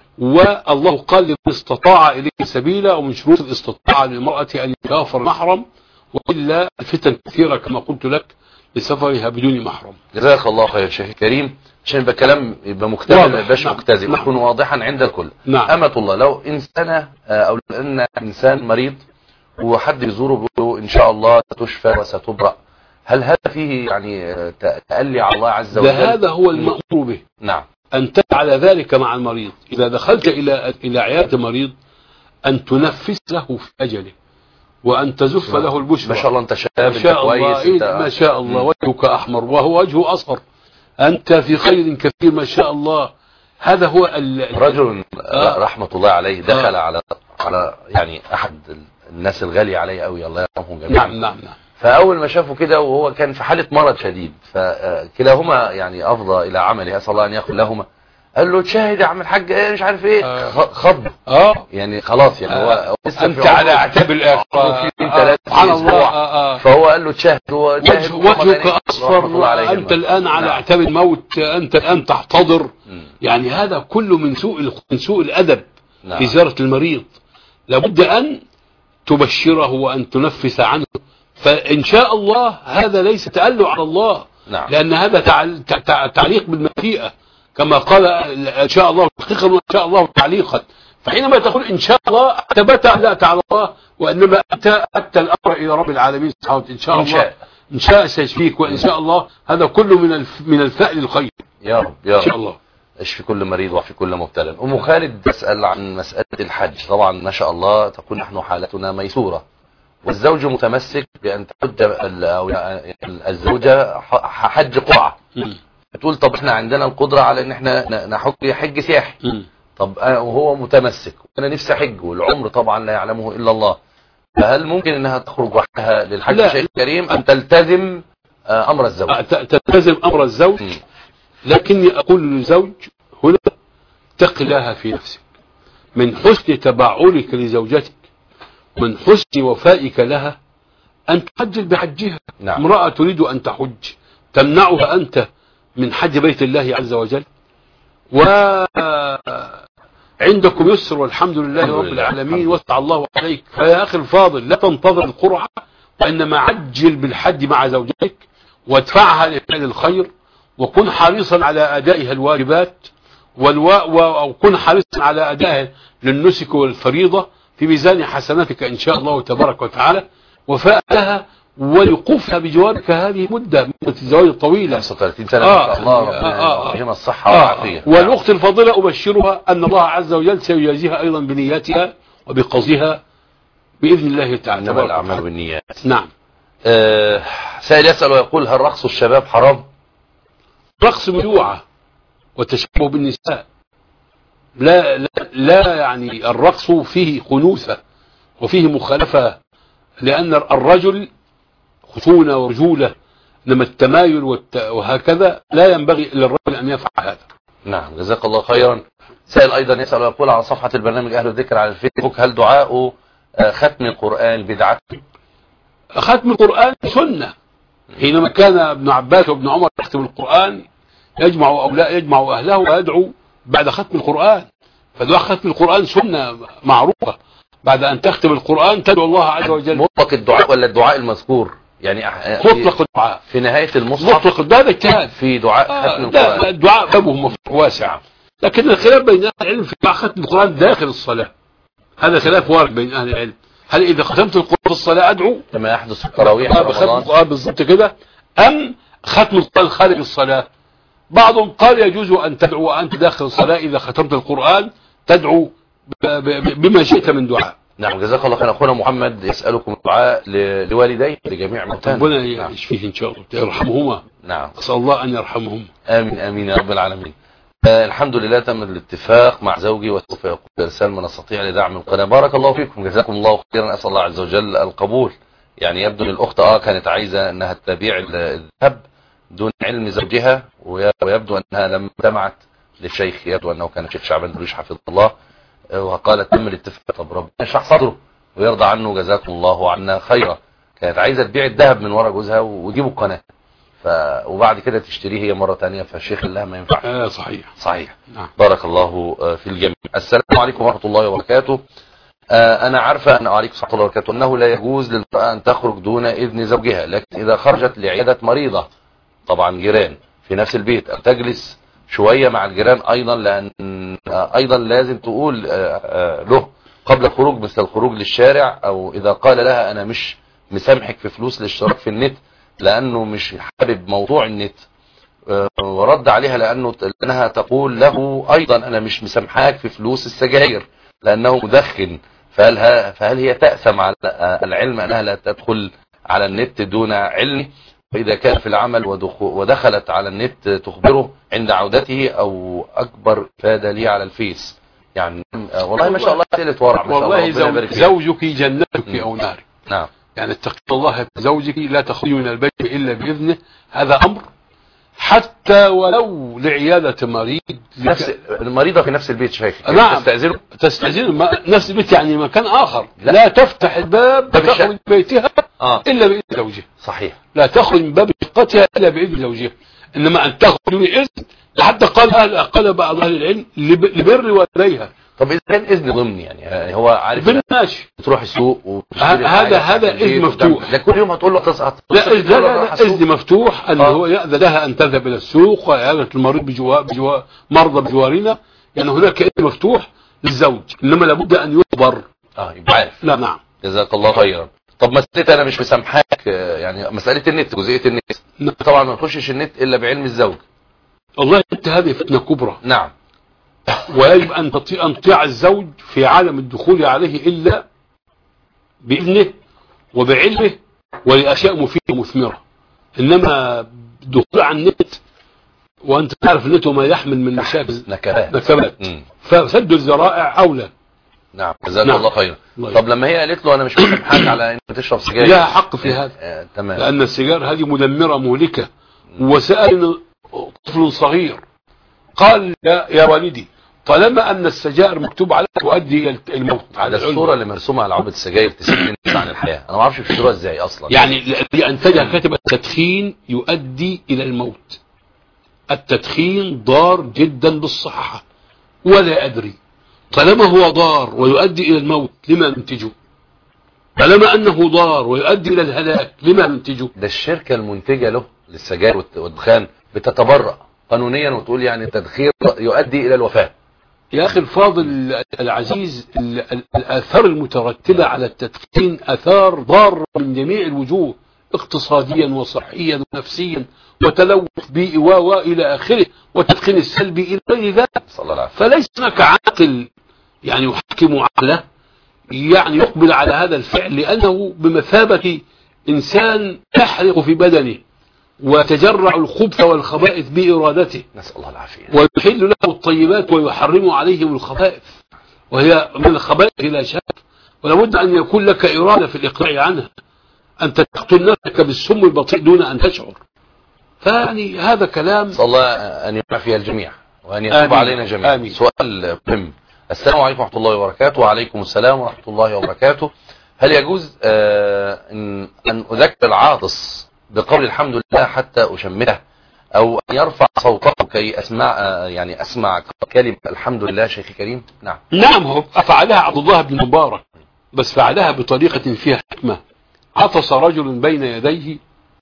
والله قال لمن استطاع إليه سبيلا، ومن شروط الاستطاعة للمرأة أن يتوافر محرم، وإلا الفتن كثيرة كما قلت لك لسفرها بدون محرم. جزاك الله خير شيخ الكريم. عشان يبقى كلام يبقى مكتمل، ما يبقاش مكتزم، يكون واضحا عند الكل. نعم. أمة الله، لو إنسانة أو أن إنسان مريض وحد يزوره بيقول إن شاء الله تشفى وستبرأ، هل هذا فيه يعني تألي على الله عز وجل؟ هذا هو المأمور به. نعم. أن تفعل ذلك مع المريض. إذا دخلت إلى إلى عيادة مريض أن تنفس له في أجله، وأن تزف له البشرى. ما شاء الله أنت شاب، ما شاء الله. انت ما شاء الله. وجهك أحمر وهو وجهه أصفر، أنت في خير كثير ما شاء الله. هذا هو رجل آه. رحمة الله عليه دخل آه. على على يعني أحد الناس الغالية عليه قوي، الله يرحمهم جميعا. نعم نعم نعم. فأول ما شافه كده وهو كان في حالة مرض شديد، فكلاهما يعني أفضى إلى عمله، أسأل الله أن يغفر لهما. قال له تشاهد يا عم الحاج ايه مش عارف ايه، آه. خض اه يعني خلاص يعني آه. هو انت على اعتاب الاخر سبحان الله. آه. فهو قال له تشاهد، هو وجهك اصفر، انت الان على اعتاب الموت، انت الان تحتضر. م. يعني هذا كله من سوء من سوء الادب. نعم. في زيارة المريض لابد ان تبشره وان تنفس عنه، فان شاء الله هذا ليس تألع على الله. نعم. لان هذا تعليق بالمشيئة كما قال ان شاء الله حقيقة وان شاء الله تعليقا. فحينما تقول ان شاء الله ثبت لا على الله، وانما انت اتى الامر الى رب العالمين سبحانه. ان شاء الله ان شاء سيشفيك، وان شاء الله هذا كله من من الفأل الخير. يا رب يا رب ان شاء الله. اشفي كل مريض وفي كل مبتلى. ام خالد تسأل عن مسألة الحج. طبعا ما شاء الله تقول نحن حالتنا ميسورة، والزوج متمسك بأن تحج الزوجة حج قرعة. تقول طب احنا عندنا القدرة على ان احنا نحج حج سياحي، طب وهو متمسك وانا نفسي احج والعمر طبعا لا يعلمه الا الله، فهل ممكن انها تخرج وحدها للحج يا شيخ الكريم ام تلتزم امر الزوج؟ تلتزم امر الزوج. م. لكني اقول للزوج هنا اتق الله في نفسك، من حسن تبعلك لزوجتك من حسن وفائك لها ان تحجج بحجها. نعم. امرأة تريد ان تحج تمنعها انت من حج بيت الله عز وجل؟ وعندكم يسر والحمد لله رب العالمين وسع الله عليك. فيا اخي الفاضل لا تنتظر القرعة، وانما عجل بالحج مع زوجتك وادفعها لفعل الخير، وكن حريصا على ادائها الواجبات والوا وكن حريصا على ادائها للنسك والفريضة في ميزان حسناتك ان شاء الله تبارك وتعالى. وفاء لها ولقوفها بجوارك هذه مدة مدة الزواج طويلة خمسة وثلاثين سنة آه ان شاء الله، ربنا يرحمها الصحة آه والعافية. والاخت الفاضلة ابشرها ان الله عز وجل سيجازيها ايضا بنياتها وبقصدها باذن الله تعالى. انما الاعمال بالنيات. نعم. آه سائل يسأل ويقول هل رقص الشباب حرام؟ رقص ميوعة والتشبه بالنساء لا, لا لا يعني الرقص فيه خنوثة وفيه مخالفة، لأن الرجل خشونة ورجولة، إنما التمايل وهكذا لا ينبغي للرجل أن يفعل هذا. نعم جزاك الله خيرا. سائل أيضا يسأل ويقول على صفحة البرنامج أهل الذكر على الفيسبوك هل دعاء ختم القرآن بدعة؟ ختم القرآن سنة. حينما كان ابن عباس وابن عمر يختم القرآن يجمع أولاء يجمع أهله ويدعو بعد ختم القرآن، فدعاء ختم القرآن سنة معروفة. بعد أن تختم القرآن تدعو الله عز وجل. مطلق الدعاء ولا الدعاء المذكور؟ يعني مطلق الدعاء في نهاية المصحف. مطلق الدعاء اجتهاد في دعاء ختم القرآن. لا الدعاء بابه مفتوح واسع، لكن الخلاف بين أهل العلم في دعاء ختم القرآن داخل الصلاة، هذا خلاف وارد بين أهل العلم. هل إذا ختمت القرآن في الصلاة أدعو كما يحدث في التراويح في ختم القرآن بالضبط كده، أم ختم القرآن خارج الصلاة؟ بعضهم قال يجوز أن تدعو وأنت داخل الصلاة إذا ختمت القرآن تدعو بما شئت من دعاء. نعم جزاك الله خير. اخونا محمد يسألكم الدعاء لوالديه لجميع موتانا، ربنا يشفيه ان شاء الله يرحمهما. نعم اسال الله ان يرحمهم. امين امين يا رب العالمين. آه الحمد لله تم الاتفاق مع زوجي وسوف يقول ارسال ما نستطيع لدعم القناه. بارك الله فيكم جزاكم الله خيرا. اسال الله عز وجل القبول. يعني يبدو ان الاخت اه كانت عايزه انها تبيع الذهب دون علم زوجها، ويبدو انها لما سمعت للشيخ يبدو انه كان الشيخ شعبان درويش حفظه الله وقالت تم الاتفاق. طب ربنا يشرح صدره ويرضى عنه جزاكم الله عنا خيرا. كانت عايزه تبيع الذهب من ورا جوزها ويجيبوا القناه ف وبعد كده تشتريه هي مره ثانيه، فالشيخ قال لها ما ينفعش. اه صحيح صحيح. نعم. بارك الله في الجميع. السلام عليكم ورحمه الله وبركاته. آه انا عارفه ان عليكم ورحمه الله وبركاته انه لا يجوز للمراه ان تخرج دون اذن زوجها، لكن اذا خرجت لعياده مريضه طبعا جيران في نفس البيت أو تجلس شوية مع الجيران أيضا، لأن أيضا لازم تقول له قبل الخروج مثل الخروج للشارع، أو إذا قال لها أنا مش مسامحك في فلوس الاشتراك في النت لأنه مش حابب موضوع النت، ورد عليها لأنه لأنها تقول له أيضا أنا مش مسامحاك في فلوس السجاير لأنه مدخن، فهل, فهل هي تأثم على العلم أنها لا تدخل على النت دون علم؟ فإذا كان في العمل ودخلت على النت تخبره عند عودته، أو أكبر إفادة لي على الفيس. يعني والله ما شاء الله سئلت ورع. والله زوج زوجك جنتك أو نارك. نعم. يعني اتقي الله بزوجك، لا تخرجي من البيت إلا بإذنه، هذا أمر حتى ولو لعيادة مريض. نفس المريضة في نفس البيت شيخ. نعم. تستأذنه تستأذنه نفس البيت يعني مكان آخر. لا, لا تفتح الباب تخرج من بيتها آه. إلا بإذن زوجها. صحيح. لا تخرج من باب شقتها إلا بإذن زوجها، إنما أن تخرج من إذن، حتى قال أهل قال بعض أهل العلم لبر والديها. طب إذا كان إذن ضمني يعني هو عارف ماشي تروح السوق هذا هذا إذن مفتوح، لا كل يوم هتقول له تصعد. لا لا لا إذن مفتوح أن هو يأذن لها أن تذهب إلى السوق وعيادة المريض بجوار بجوار مرضى بجوارنا، يعني هناك إذن مفتوح للزوج، إنما لابد أن يخبر. اه يبقى عارف. لا نعم. جزاك الله خيرا. طب مسألة أنا مش مسامحاك، يعني مسألة النت جزئية النت نعم. طبعا ما نخشش النت إلا بعلم الزوج. والله انت هذه فتنة كبرى. نعم. ويجب أن تطيع أن تطيع الزوج في عالم الدخول عليه إلا بإذنه وبعلمه ولأشياء مفيدة مثمرة، إنما الدخول على النت وانت تعرف انه ما يحمل من مشاكل نكبات نكبات فسد الذرائع اولى. نعم جزاك نعم. الله خيرا. طب لما هي قالت له انا مش مسامحاك على انك تشرب سجاير، لها حق في هذا. آه، تمام. لان السجاير هذه مدمره مهلكه. وسأل طفل صغير قال يا, يا والدي طالما ان السجائر مكتوب عليها تؤدي الى الموت. على الصوره اللي مرسومه على علبه السجاير تسعين عن الحياه، انا ما اعرفش في الصوره ازاي اصلا. يعني لانتجها كاتب التدخين يؤدي الى الموت. التدخين ضار جدا بالصحه ولا ادري طالما هو ضار ويؤدي الى الموت لما ننتجه؟ طالما انه ضار ويؤدي الى الهلاك لما ننتجه؟ ده الشركه المنتجه له للسجائر والدخان بتتبرأ قانونيا وتقول يعني التدخين يؤدي الى الوفاه. يا اخي الفاضل العزيز، الاثار المترتبه على التدخين اثار ضاره من جميع الوجوه، اقتصاديا وصحيا ونفسيا وتلوث بيئي والى اخره، والتدخين السلبي الى غير ذلك. فليس هناك عاقل يعني يحكم عقله يعني يقبل على هذا الفعل، لانه بمثابه انسان يحرق في بدنه وتجرع الخبث والخبائث بإرادته، نسأل الله العافية، ويحل له الطيبات ويحرم عليهم الخبائث، وهي من الخبائث لا شك، ولابد أن يكون لك إرادة في الإقلاع عنها. أنت تقتل نفسك بالسم البطيء دون أن تشعر. فيعني هذا كلام. نسأل الله أن يعافي الجميع وأن يتوب علينا جميعا. آمين. سؤال مهم. السلام عليكم ورحمة الله وبركاته. وعليكم السلام ورحمة الله وبركاته. هل يجوز آه أن أذكر العاطس بقول الحمد لله حتى أشمته، أو أن يرفع صوته كي أسمع يعني أسمع كلمة الحمد لله؟ شيخي كريم. نعم نعم هو فعلها عبد الله بن مبارك، بس فعلها بطريقة فيها حكمة. عطس رجل بين يديه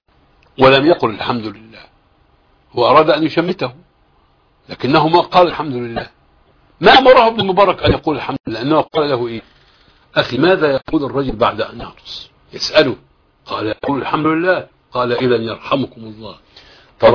ولم يقل الحمد لله، وأراد أن يشمته لكنه ما قال الحمد لله. ما أمره ابن مبارك أن يقول الحمد لله، أنه قال له إيه؟ أخي ماذا يقول الرجل بعد أن يعطس؟ يسأله، قال يقول الحمد لله. قال إذا يرحمكم الله. طب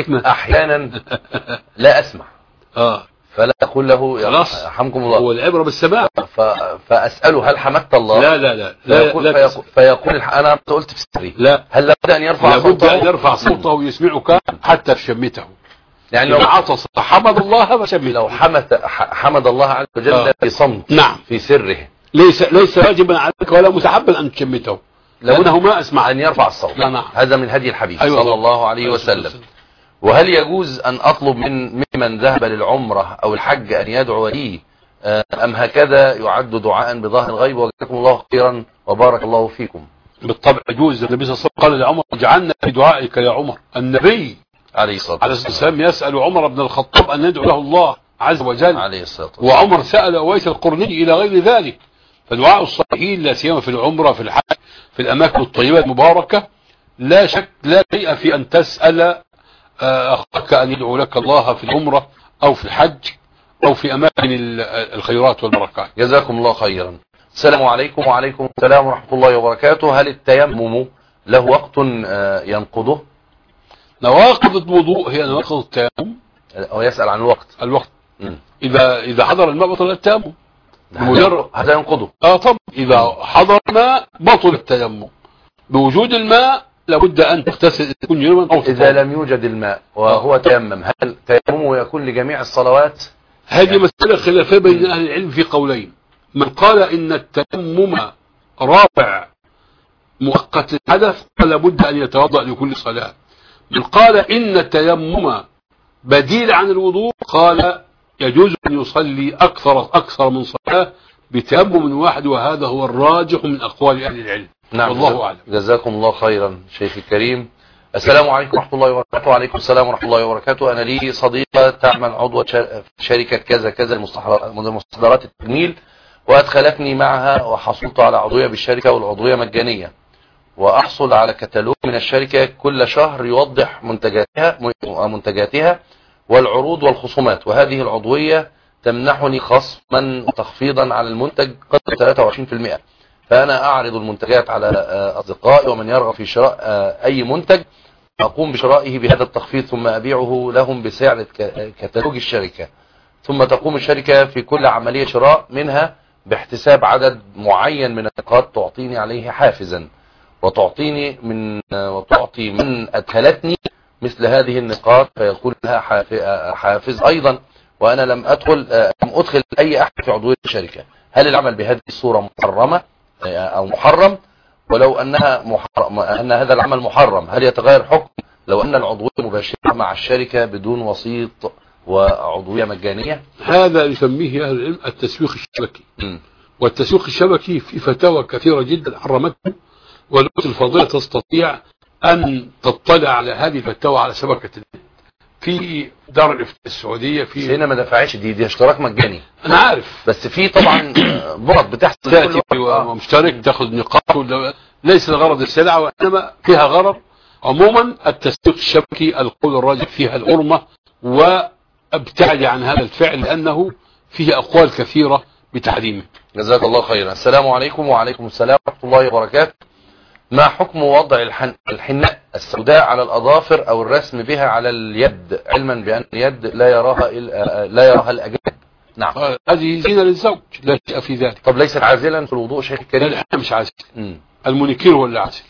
أحيانا لا أسمع آه فلا أقول له يرحمكم الله، هو العبرة بالسماع. فأسأله هل حمدت الله؟ لا لا لا, لا فيقول, لا فيقول, فيقول أنا قلت في سري. لا، هل لابد أن يرفع صوته؟ لابد أن يرفع صوته ويسمعك حتى شمته. يعني لو عطس حمد الله فشمته. لو حمد حمد الله عز وجل آه. في صمت، نعم، في سره، ليس ليس واجبا عليك ولا مستحبا أن تشمته، لأنه ما أسمع. أن يرفع الصوت. نعم. هذا من هدي الحبيب أيوة صلى الله عليه وسلم. وهل يجوز أن أطلب من ممن ذهب للعمرة أو الحج أن يدعو لي، أم هكذا يعد دعاء بظاهر الغيب؟ وجزاكم الله خيرا وبارك الله فيكم. بالطبع يجوز. النبي صلى الله عليه وسلم قال لعمر اجعلنا في دعائك يا عمر. النبي عليه الصلاة والسلام يسأل عمر بن الخطاب أن يدعو له الله عز وجل، عليه الصلاة والسلام. وعمر سأل أويس القرني إلى غير ذلك. فدعاء الصالحين لا سيما في العمرة في الحج في الأماكن الطيبة المباركة لا شك لا شيء في أن تسأل أخاك أن يدعو لك الله في العمرة أو في الحج أو في أماكن الخيرات والبركات. جزاكم الله خيرا. السلام عليكم. وعليكم السلام ورحمة الله وبركاته. هل التيمم له وقت ينقضه؟ نواقض الوضوء هي نواقض التيمم. هو يسأل عن الوقت. الوقت م. إذا إذا حضر الماء بطل التيمم. بمجرد هذا ينقضه. اه طب إذا حضر الماء بطل التيمم. بوجود الماء لابد أن تغتسل تكون جنبا أو إذا لم يوجد الماء وهو تيمم، هل تيممه يكون لجميع الصلوات؟ هذه مسألة خلافية بين أهل العلم في قولين. من قال إن التيمم رافع مؤقت الحدث قال لابد أن يتوضأ لكل صلاة. من قال إن التيمم بديل عن الوضوء قال يجوز أن يصلي أكثر أكثر من صلاة بتيمم واحد، وهذا هو الراجح من أقوال أهل العلم. نعم والله أعلم. جزاكم الله خيرا شيخي الكريم. السلام عليكم ورحمة الله وبركاته. وعليكم السلام ورحمة الله وبركاته. أنا لي صديقة تعمل عضوة في شركة كذا كذا مستحضرات التجميل، وأدخلتني معها وحصلت على عضوية بالشركة، والعضوية مجانية، وأحصل على كتالوج من الشركة كل شهر يوضح منتجاتها منتجاتها والعروض والخصومات، وهذه العضوية تمنحني خصما وتخفيضا على المنتج قدر ثلاثة وعشرين بالمئة. فأنا أعرض المنتجات على أصدقائي، ومن يرغب في شراء أي منتج أقوم بشرائه بهذا التخفيض، ثم أبيعه لهم بسعر كتالوج الشركة، ثم تقوم الشركة في كل عملية شراء منها باحتساب عدد معين من النقاط تعطيني عليه حافزا، وتعطيني من وتعطي من أدخلتني مثل هذه النقاط فيكون لها حافز أيضا. وأنا لم أدخل لم أدخل أي أحد في عضوية الشركة. هل العمل بهذه الصورة محرمة أو محرم؟ ولو أنها محرم أن هذا العمل محرم، هل يتغير حكم لو أن العضوية مباشرة مع الشركة بدون وسيط وعضوية مجانية؟ هذا يسميه أهل العلم التسويق الشبكي. م. والتسويق الشبكي في فتاوى كثيرة جدا حرمته، والأخت الفاضلة تستطيع أن تطلع على هذه الفتاوى على شبكة النت في دار الإفتاء السعودية. في هنا ما دفعش دي دي اشتراك مجاني أنا عارف، بس في طبعا بغض بتحصل تأتي ومشترك تاخذ نقاط، ليس لغرض السلعة وإنما فيها غرض. عموما التسويق الشبكي القول الراجح فيها الحرمة، وابتعد عن هذا الفعل لأنه فيه أقوال كثيرة بتحريمه. جزاك الله خيرا. السلام عليكم. وعليكم السلام ورحمة الله وبركاته. ما حكم وضع الحن... الحناء السوداء على الأظافر أو الرسم بها على اليد، علما بأن اليد لا يراها ال... لا يراها الأجانب؟ نعم. هذه زينة للزوج لا شيء في ذلك. طب ليست عازلا في الوضوء شيخ الكريم؟ لا مش عازل، المونيكير هو اللي عازل.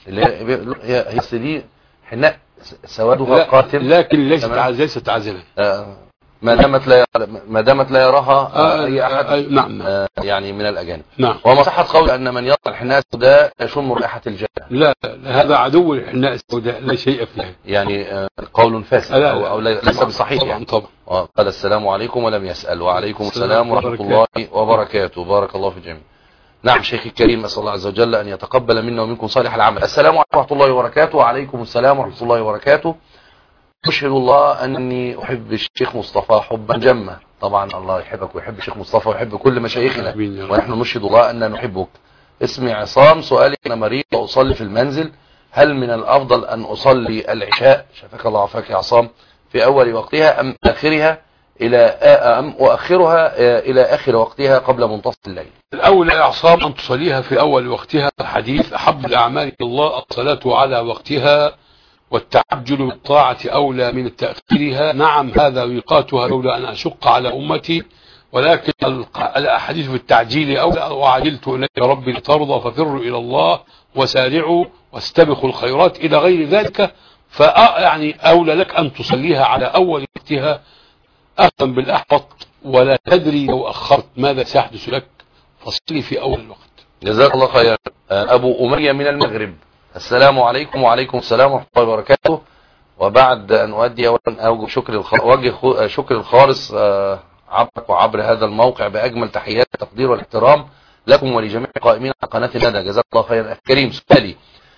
هي هي دي حناء سوادها قاتم، لكن ليست عازله، ليست عازلا آه ما دامت لا ما دامت لا يراها آه اي احد آه نعم آه يعني من الاجانب. نعم. وما صحة قول ان من يضع الحناء السوداء يشم رائحة الجنة؟ لا، هذا عدو الحناء السوداء لا شيء فيه، يعني آه قول فاسد لا او, أو ليس بصحيح. طبعا يعني طبعا. قال السلام عليكم ولم يسأل. وعليكم السلام ورحمة الله وبركاته. بارك الله في الجميع. نعم شيخ الكريم، أسأل الله عز وجل أن يتقبل منا ومنكم صالح العمل. السلام عليكم ورحمة الله وبركاته. وعليكم السلام ورحمة الله وبركاته. أشهد الله أني أحب الشيخ مصطفى حبا جما. طبعا الله يحبك ويحب الشيخ مصطفى ويحب كل مشايخنا، ونحن نشهد الله أننا نحبك. اسمي عصام، سؤالي أنا مريض وأصلي في المنزل، هل من الأفضل أن أصلي العشاء شفاك الله وعافاك يا عصام في أول وقتها أم آخرها إلى أم أؤخرها إلى آخر وقتها قبل منتصف الليل؟ الأول يا عصام أن تصليها في أول وقتها. حديث أحب الأعمال إلى الله الصلاة على وقتها، والتعجل بالطاعة أولى من تأخيرها. نعم هذا ويقاتها لولا أن أشق على أمتي، ولكن الأحاديث في التعجيل أولى. وعجلت إليك ربي لترضى ففروا إلى الله وسارعوا واستبقوا الخيرات إلى غير ذلك. فيعني أولى لك أن تصليها على أول وقتها أهتم بالأحوط، ولا تدري لو أخرت ماذا سيحدث لك، فصلي في أول الوقت. جزاك الله خيرا. أبو أمية من المغرب، السلام عليكم. وعليكم السلام ورحمة الله وبركاته. وبعد أن أؤدي أولا أوجه شكر الخ... أوجه شكر الخالص عبرك وعبر هذا الموقع بأجمل تحيات التقدير والاحترام لكم ولجميع القائمين على قناة الندى. جزاك الله خيرا. أخي كريم، سؤالي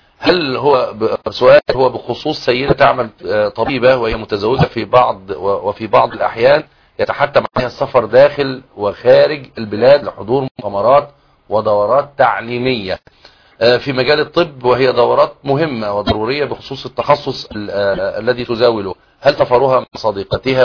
هل هو ب... سؤال هو بخصوص سيدة تعمل طبيبة وهي متزوجة في بعض وفي بعض الأحيان يتحتم عليها السفر داخل وخارج البلاد لحضور مؤتمرات ودورات تعليمية في مجال الطب، وهي دورات مهمة وضرورية بخصوص التخصص الذي تزاوله. هل سفرها مع صديقتها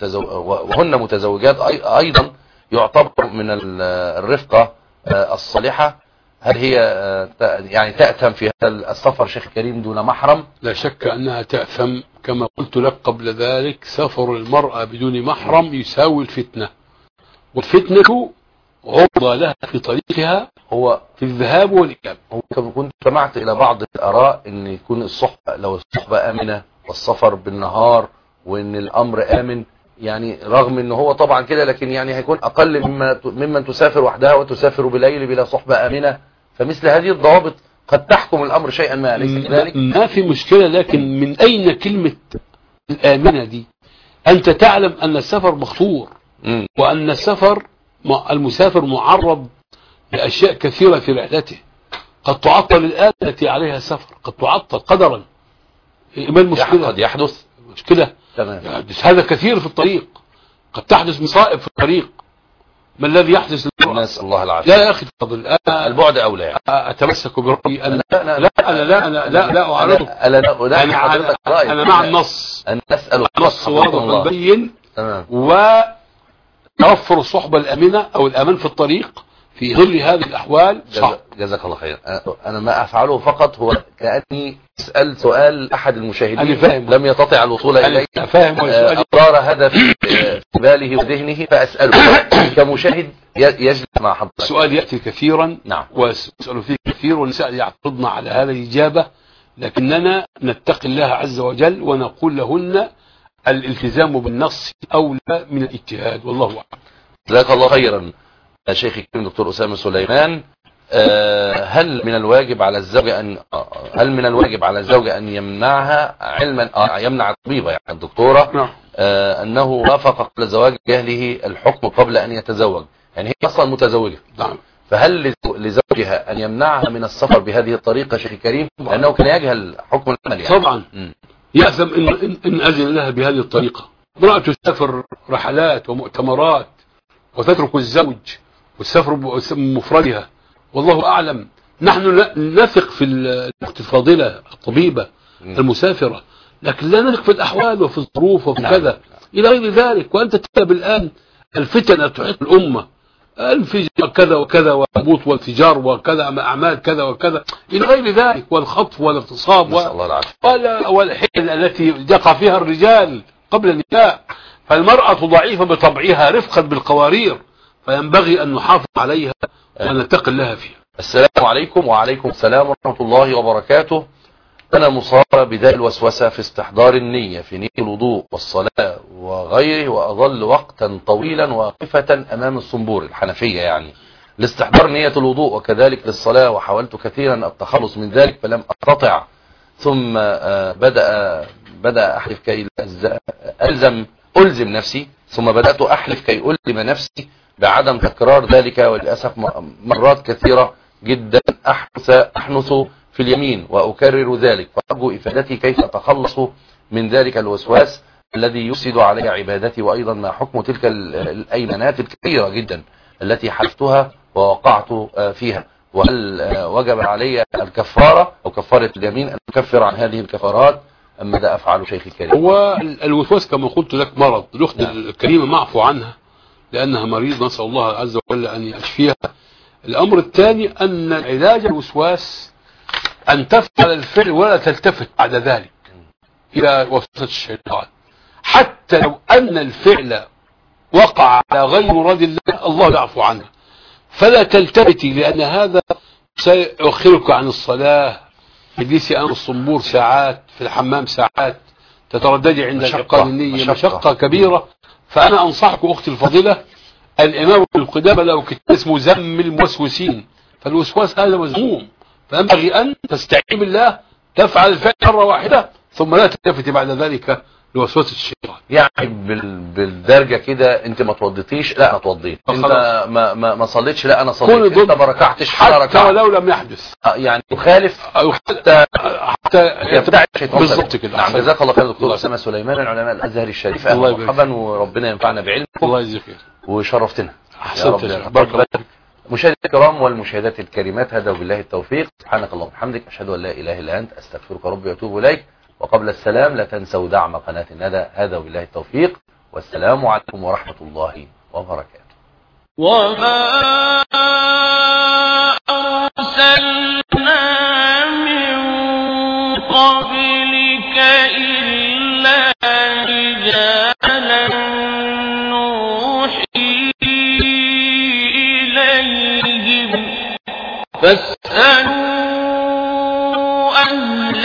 وهن متزوجات أيضا يعتبر من الرفقة الصالحة؟ هل هي يعني تأثم في هذا السفر شيخ كريم دون محرم؟ لا شك أنها تأثم، كما قلت لك قبل ذلك سفر المرأة بدون محرم يساوي الفتنة، والفتنة عرضة لها في طريقها هو في الذهاب والإياب. هو كنت سمعت إلى بعض الآراء أن يكون الصحبة لو الصحبة آمنة والسفر بالنهار وأن الأمر آمن، يعني رغم أنه هو طبعا كده لكن يعني هيكون أقل مما ممن تسافر وحدها وتسافر بالليل بلا صحبة آمنة. فمثل هذه الضوابط قد تحكم الأمر شيئا ما، أليس كذلك؟ ما في مشكلة، لكن من أين كلمة الآمنة دي؟ أنت تعلم أن السفر مخطور، وأن السفر المسافر معرض لأشياء كثيرة في رحلته، قد تعطل الآلة التي عليها السفر، قد تعطل قدرا. ما المشكلة؟ قد يحدث مشكلة تمام. يحدث هذا كثير في الطريق، قد تحدث مصائب في الطريق. ما الذي يحدث للمرأة؟ نسأل الله العافية. لا يا أخي تفضل، أنا البعد أولى يعني. أتمسك برأيي أن لا لا لا أنا لا أنا لا لا أعرضك. أنا لا أنا حضرتك رأيك، أنا مع النص. أن نسأل النص واضح مبين، تمام. وتوفر الصحبة الأمنة أو الأمان في الطريق في ظل هذه الأحوال صعب. جزاك الله خير. أنا ما أفعله فقط هو كأني أسأل سؤال أحد المشاهدين لم يستطع الوصول إليه، أدار هذا في باله وذهنه فأسأله كمشاهد يجلس مع حضرتك. السؤال يأتي كثيرا، نعم، وأسأل فيه كثير، والنساء يعترضن على هذه الإجابة لكننا نتقي الله عز وجل ونقول لهن الالتزام بالنص أولى من الاجتهاد، والله أعلم. جزاك الله خيرا يا شيخي الكريم دكتور أسامة سليمان. هل من الواجب على الزوجة أن هل من الواجب على الزوجة أن يمنعها علما يمنع الطبيبة يعني الدكتورة نعم. أنه وافق قبل زواج أهله الحكم قبل أن يتزوج، يعني هي أصلا متزوجة. نعم. فهل لزوجها أن يمنعها من السفر بهذه الطريقة شيخ كريم لأنه كان يجهل حكم العمل يعني؟ طبعا يأثم إن, إن, إن أذن لها بهذه الطريقة. امرأة تسافر رحلات ومؤتمرات وتترك الزوج والسفر بمفردها، والله أعلم. نحن نثق في الأخت الفاضلة الطبيبة المسافرة، لكن لا نثق في الأحوال وفي الظروف وفي كذا إلى غير ذلك. وأنت تتابع الآن الفتن التي تحيط الأمة، الانفجار كذا وكذا وهبوط وانفجار وكذا أعمال كذا وكذا إلى غير ذلك، والخطف والاغتصاب والحيل التي يقع فيها الرجال قبل النساء. فالمرأة ضعيفة بطبعها رفقا بالقوارير، فينبغي أن نحافظ عليها ونتقي الله فيها. السلام عليكم. وعليكم السلام ورحمة الله وبركاته. أنا مصاب بداء الوسوسة في استحضار النية في نية الوضوء والصلاة وغيره، وأظل وقتا طويلا واقفة أمام الصنبور الحنفية يعني لاستحضار نية الوضوء وكذلك للصلاة، وحاولت كثيرا التخلص من ذلك فلم أستطع. ثم بدأ بدأ أحلف كي ألزم ألزم نفسي، ثم بدأت أحلف كي ألزم نفسي بعدم تكرار ذلك، وللأسف مرات كثيرة جدا أحنث أحنث في اليمين وأكرر ذلك، فأرجو إفادتي كيف أتخلص من ذلك الوسواس الذي يفسد علي عبادتي، وأيضا ما حكم تلك الأيمانات الكثيرة جدا التي حلفتها ووقعت فيها، وهل وجب علي الكفارة أو كفارة اليمين أن أكفر عن هذه الكفارات أم ماذا أفعل شيخي الكريم؟ هو الوسواس كما قلت لك مرض، الأخت الكريمة معفو عنها لأنها مريض، نسأل الله عز وجل أن يشفيها. الأمر الثاني أن علاج الوسواس أن تفعل الفعل ولا تلتفت بعد ذلك إلى وسوسة الشيطان، حتى لو أن الفعل وقع على غير مراد الله، الله يعفو عنه، فلا تلتفتي، لأن هذا سيؤخرك عن الصلاة. تجلسي أمام الصنبور ساعات، في الحمام ساعات، تترددي عند انعقاد النية، مشقة, مشقة كبيرة. فأنا أنصحك أختي الفضيلة، الإمام القدامى له كتاب اسمه ذم الموسوسين، فالوسواس هذا مذموم، فينبغي أن تستعين بالله، تفعل الفعل مرة واحدة ثم لا تلتفتي بعد ذلك لوسوسة الشيطان. يعني بالدرجة كده انت ما توضيتيش، لا انا توضيت، انت ما ما ما صليتش، لا انا صليت، انت ما ركعتش حتى ولو لم يحدث، يعني تخالف حتى حتى يبتدع الشيطان بالضبط كده. نعم. جزاك الله خير دكتور أسامة سليمان، العلماء الازهري الشريف، اهلا ومرحبا، وربنا ينفعنا بعلمكم. الله يجزيك خير وشرفتنا يا رب. بارك الله فيك. مشاهدينا الكرام والمشاهدات الكريمات، هذا وبالله التوفيق، سبحانك اللهم وبحمدك، اشهد ان لا اله الا انت، استغفرك ربي واتوب اليك. وقبل السلام لا تنسوا دعم قناة الندى، هذا وبالله التوفيق، والسلام عليكم ورحمة الله وبركاته. وما أرسلنا من قبلك إلا رجالا نوحي إليهم فاسألوا أهل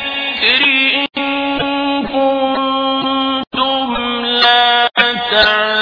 الذكر إن كنتم لا تعلمون.